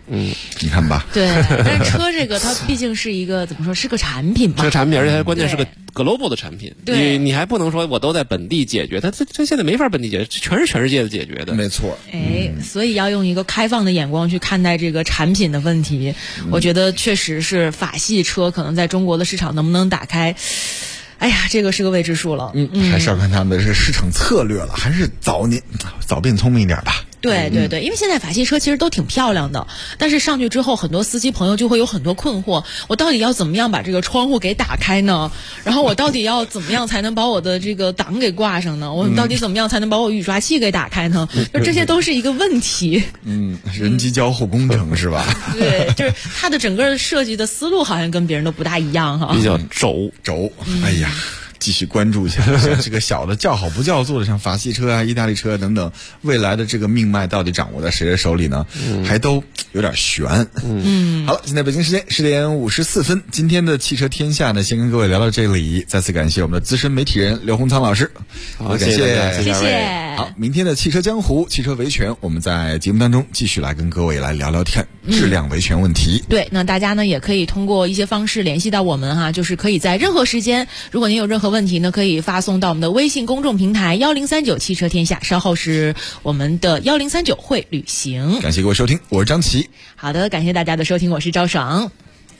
你看吧。 对，但是车这个它毕竟是一个怎么说，是个产品嘛。 是个产品，而且它关键是个 global 的产品。 对， 你还不能说我都在本地解决，它现在没法本地解决，全是全世界的解决的。 没错。 所以要用一个开放的眼光去看待这个产品的问题。我觉得确实是法系车可能在中国的市场能不能打开，哎呀，这个是个未知数了。 还是要看他们的市场策略了，还是早变聪明一点吧。 对对对，因为现在法系车其实都挺漂亮的，但是上去之后，很多司机朋友就会有很多困惑：我到底要怎么样把这个窗户给打开呢？然后我到底要怎么样才能把我的这个档给挂上呢？我到底怎么样才能把我雨刷器给打开呢？就这些都是一个问题。 人机交互工程是吧？ 对，就是它的整个设计的思路好像跟别人都不大一样哈， 比较轴。 哎呀。继续关注一下这个小的叫好不叫座的，像法系车啊、意大利车等等，未来的这个命脉到底掌握在谁的手里呢？还都有点悬。好了，现在北京时间10点54分，今天的汽车天下呢，先跟各位聊到这里。再次感谢我们的资深媒体人刘洪仓老师， 好， 感谢， 谢谢。 好，明天的汽车江湖、汽车维权，我们在节目当中继续来跟各位来聊聊天质量维权问题。 对，那大家呢也可以通过一些方式联系到我们哈，就是可以在任何时间，如果您有任何问题呢，可以发送到我们的微信公众平台1039汽车天下，稍后是我们的1039会旅行。 感谢各位收听，我是张琪。 好的，感谢大家的收听，我是赵爽。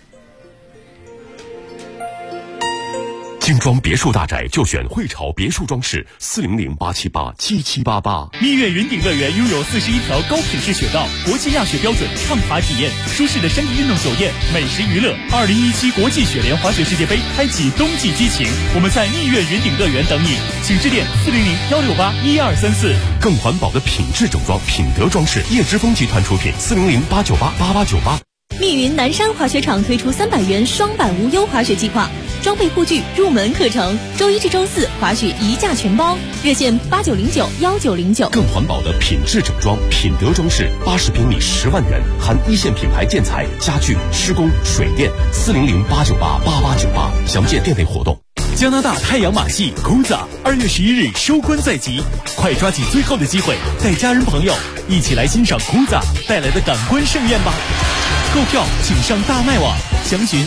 精装别墅大宅就选汇潮别墅装饰，400-878-7788。 蜜月云顶乐园拥有41条高品质雪道，国际亚雪标准畅滑体验，舒适的山地运动酒店，美食娱乐。2017国际雪联滑雪世界杯开启冬季激情，我们在蜜月云顶乐园等你，请致电400-168-1234。 更环保的品质整装，品德装饰，叶之峰集团出品，400-898-8898。 密云南山滑雪场推出300元双板无忧滑雪计划，装备护具、入门课程，周一至周四滑雪一价全包，热线8909-1909。 更环保的品质整装，品德装饰，80平米10万元，含一线品牌建材、家具、施工、水电，400-898-8898。详见店内活动。 加拿大太阳马戏 Kuza 2月11日收官在即，快抓紧最后的机会，带家人朋友一起来欣赏 Kuza 带来的感官盛宴吧！购票请上大麦网，详询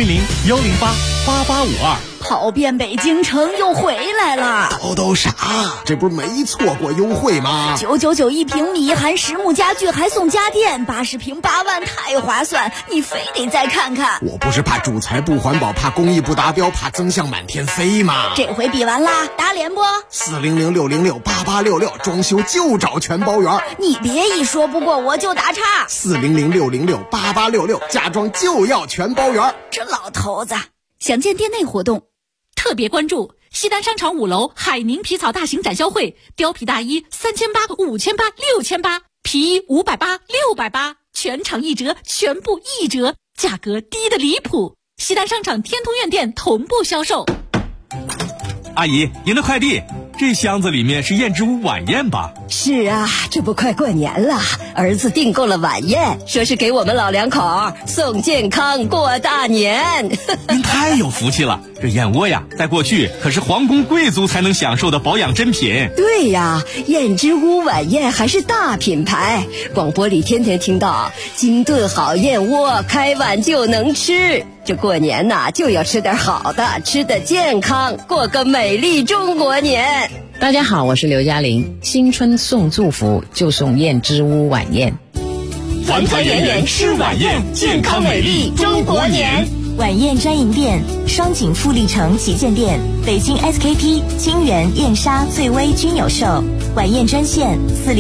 400-108-8852。 跑遍北京城又回来了， 都啥？这不是没错过优惠吗 ？999一平米，含实木家具还送家电，80平8万，太划算！你非得再看看。 我不是怕主材不环保，怕工艺不达标，怕增项满天飞吗？ 这回比完啦，打脸不 ？400-606-8866，装修就找全包圆。 你别一说不过我就打岔。 400-606-8866，家装就要全包圆。 这老头子，详见店内活动。 特别关注西单商场5楼海宁皮草大型展销会，貂皮大衣3800、5800、6800，皮衣580、680，全场1折，全部1折，价格低得离谱。西单商场天通苑店同步销售。 阿姨，您的快递。这箱子里面是燕之屋晚宴吧？ 是啊，这不快过年了，儿子订购了晚宴，说是给我们老两口送健康过大年。 您太有福气了，这燕窝呀，在过去可是皇宫贵族才能享受的保养珍品。 对呀，燕之屋晚宴还是大品牌，广播里天天听到精炖好燕窝，开碗就能吃。这过年呐，就要吃点好的，吃得健康，过个美丽中国年。 大家好，我是刘嘉玲。新春送祝福就送燕之屋晚宴， 团团圆圆吃晚宴，健康美丽中国年。 晚宴专营店：双井富力城旗舰店、北京 SKP、清源、燕莎、翠微均有售。晚宴专线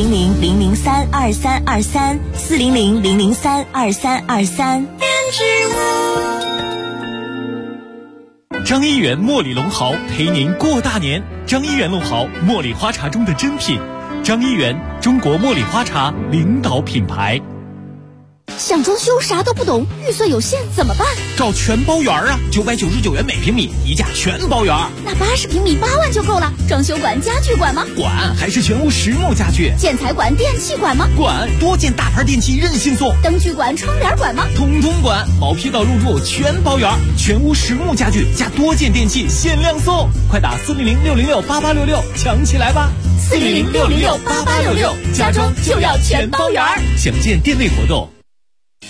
400-003-2323，400-003-2323。燕之屋。 张一元茉莉龙豪陪您过大年。张一元龙豪，茉莉花茶中的珍品。张一元，中国茉莉花茶领导品牌。 想装修啥都不懂，预算有限怎么办？ 找全包圆啊，999元每平米，一价全包圆。 那80平米8万就够了。装修管、家具管吗？ 管，还是全屋实木家具。 建材管、电器管吗？ 管，多件大牌电器任性送。 灯具管、窗帘管吗？ 统统管，毛坯到入住全包圆，全屋实木家具加多件电器限量送，快打400-606-8866抢起来吧 ！400-606-8866，家装就要全包圆。 详见店内活动。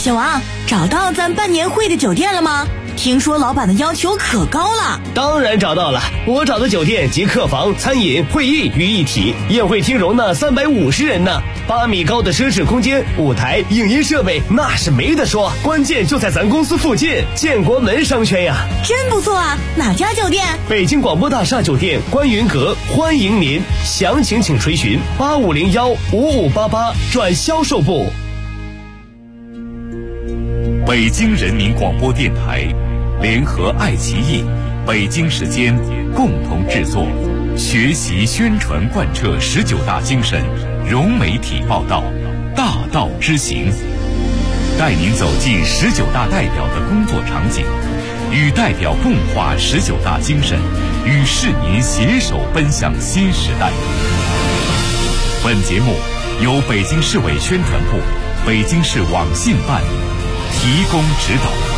小王，找到咱办年会的酒店了吗？听说老板的要求可高了。 当然找到了，我找的酒店集客房、餐饮、会议于一体，宴会厅容纳350人呢，8米高的奢侈空间，舞台、影音设备那是没得说，关键就在咱公司附近，建国门商圈呀。 真不错啊，哪家酒店？ 北京广播大厦酒店观云阁，欢迎您，详情请垂询8501-5588转销售部。 北京人民广播电台联合爱奇艺、北京时间共同制作，学习宣传贯彻19大精神，融媒体报道，大道之行，带您走进19大代表的工作场景，与代表共话19大精神，与市民携手奔向新时代。本节目由北京市委宣传部、北京市网信办提供指导。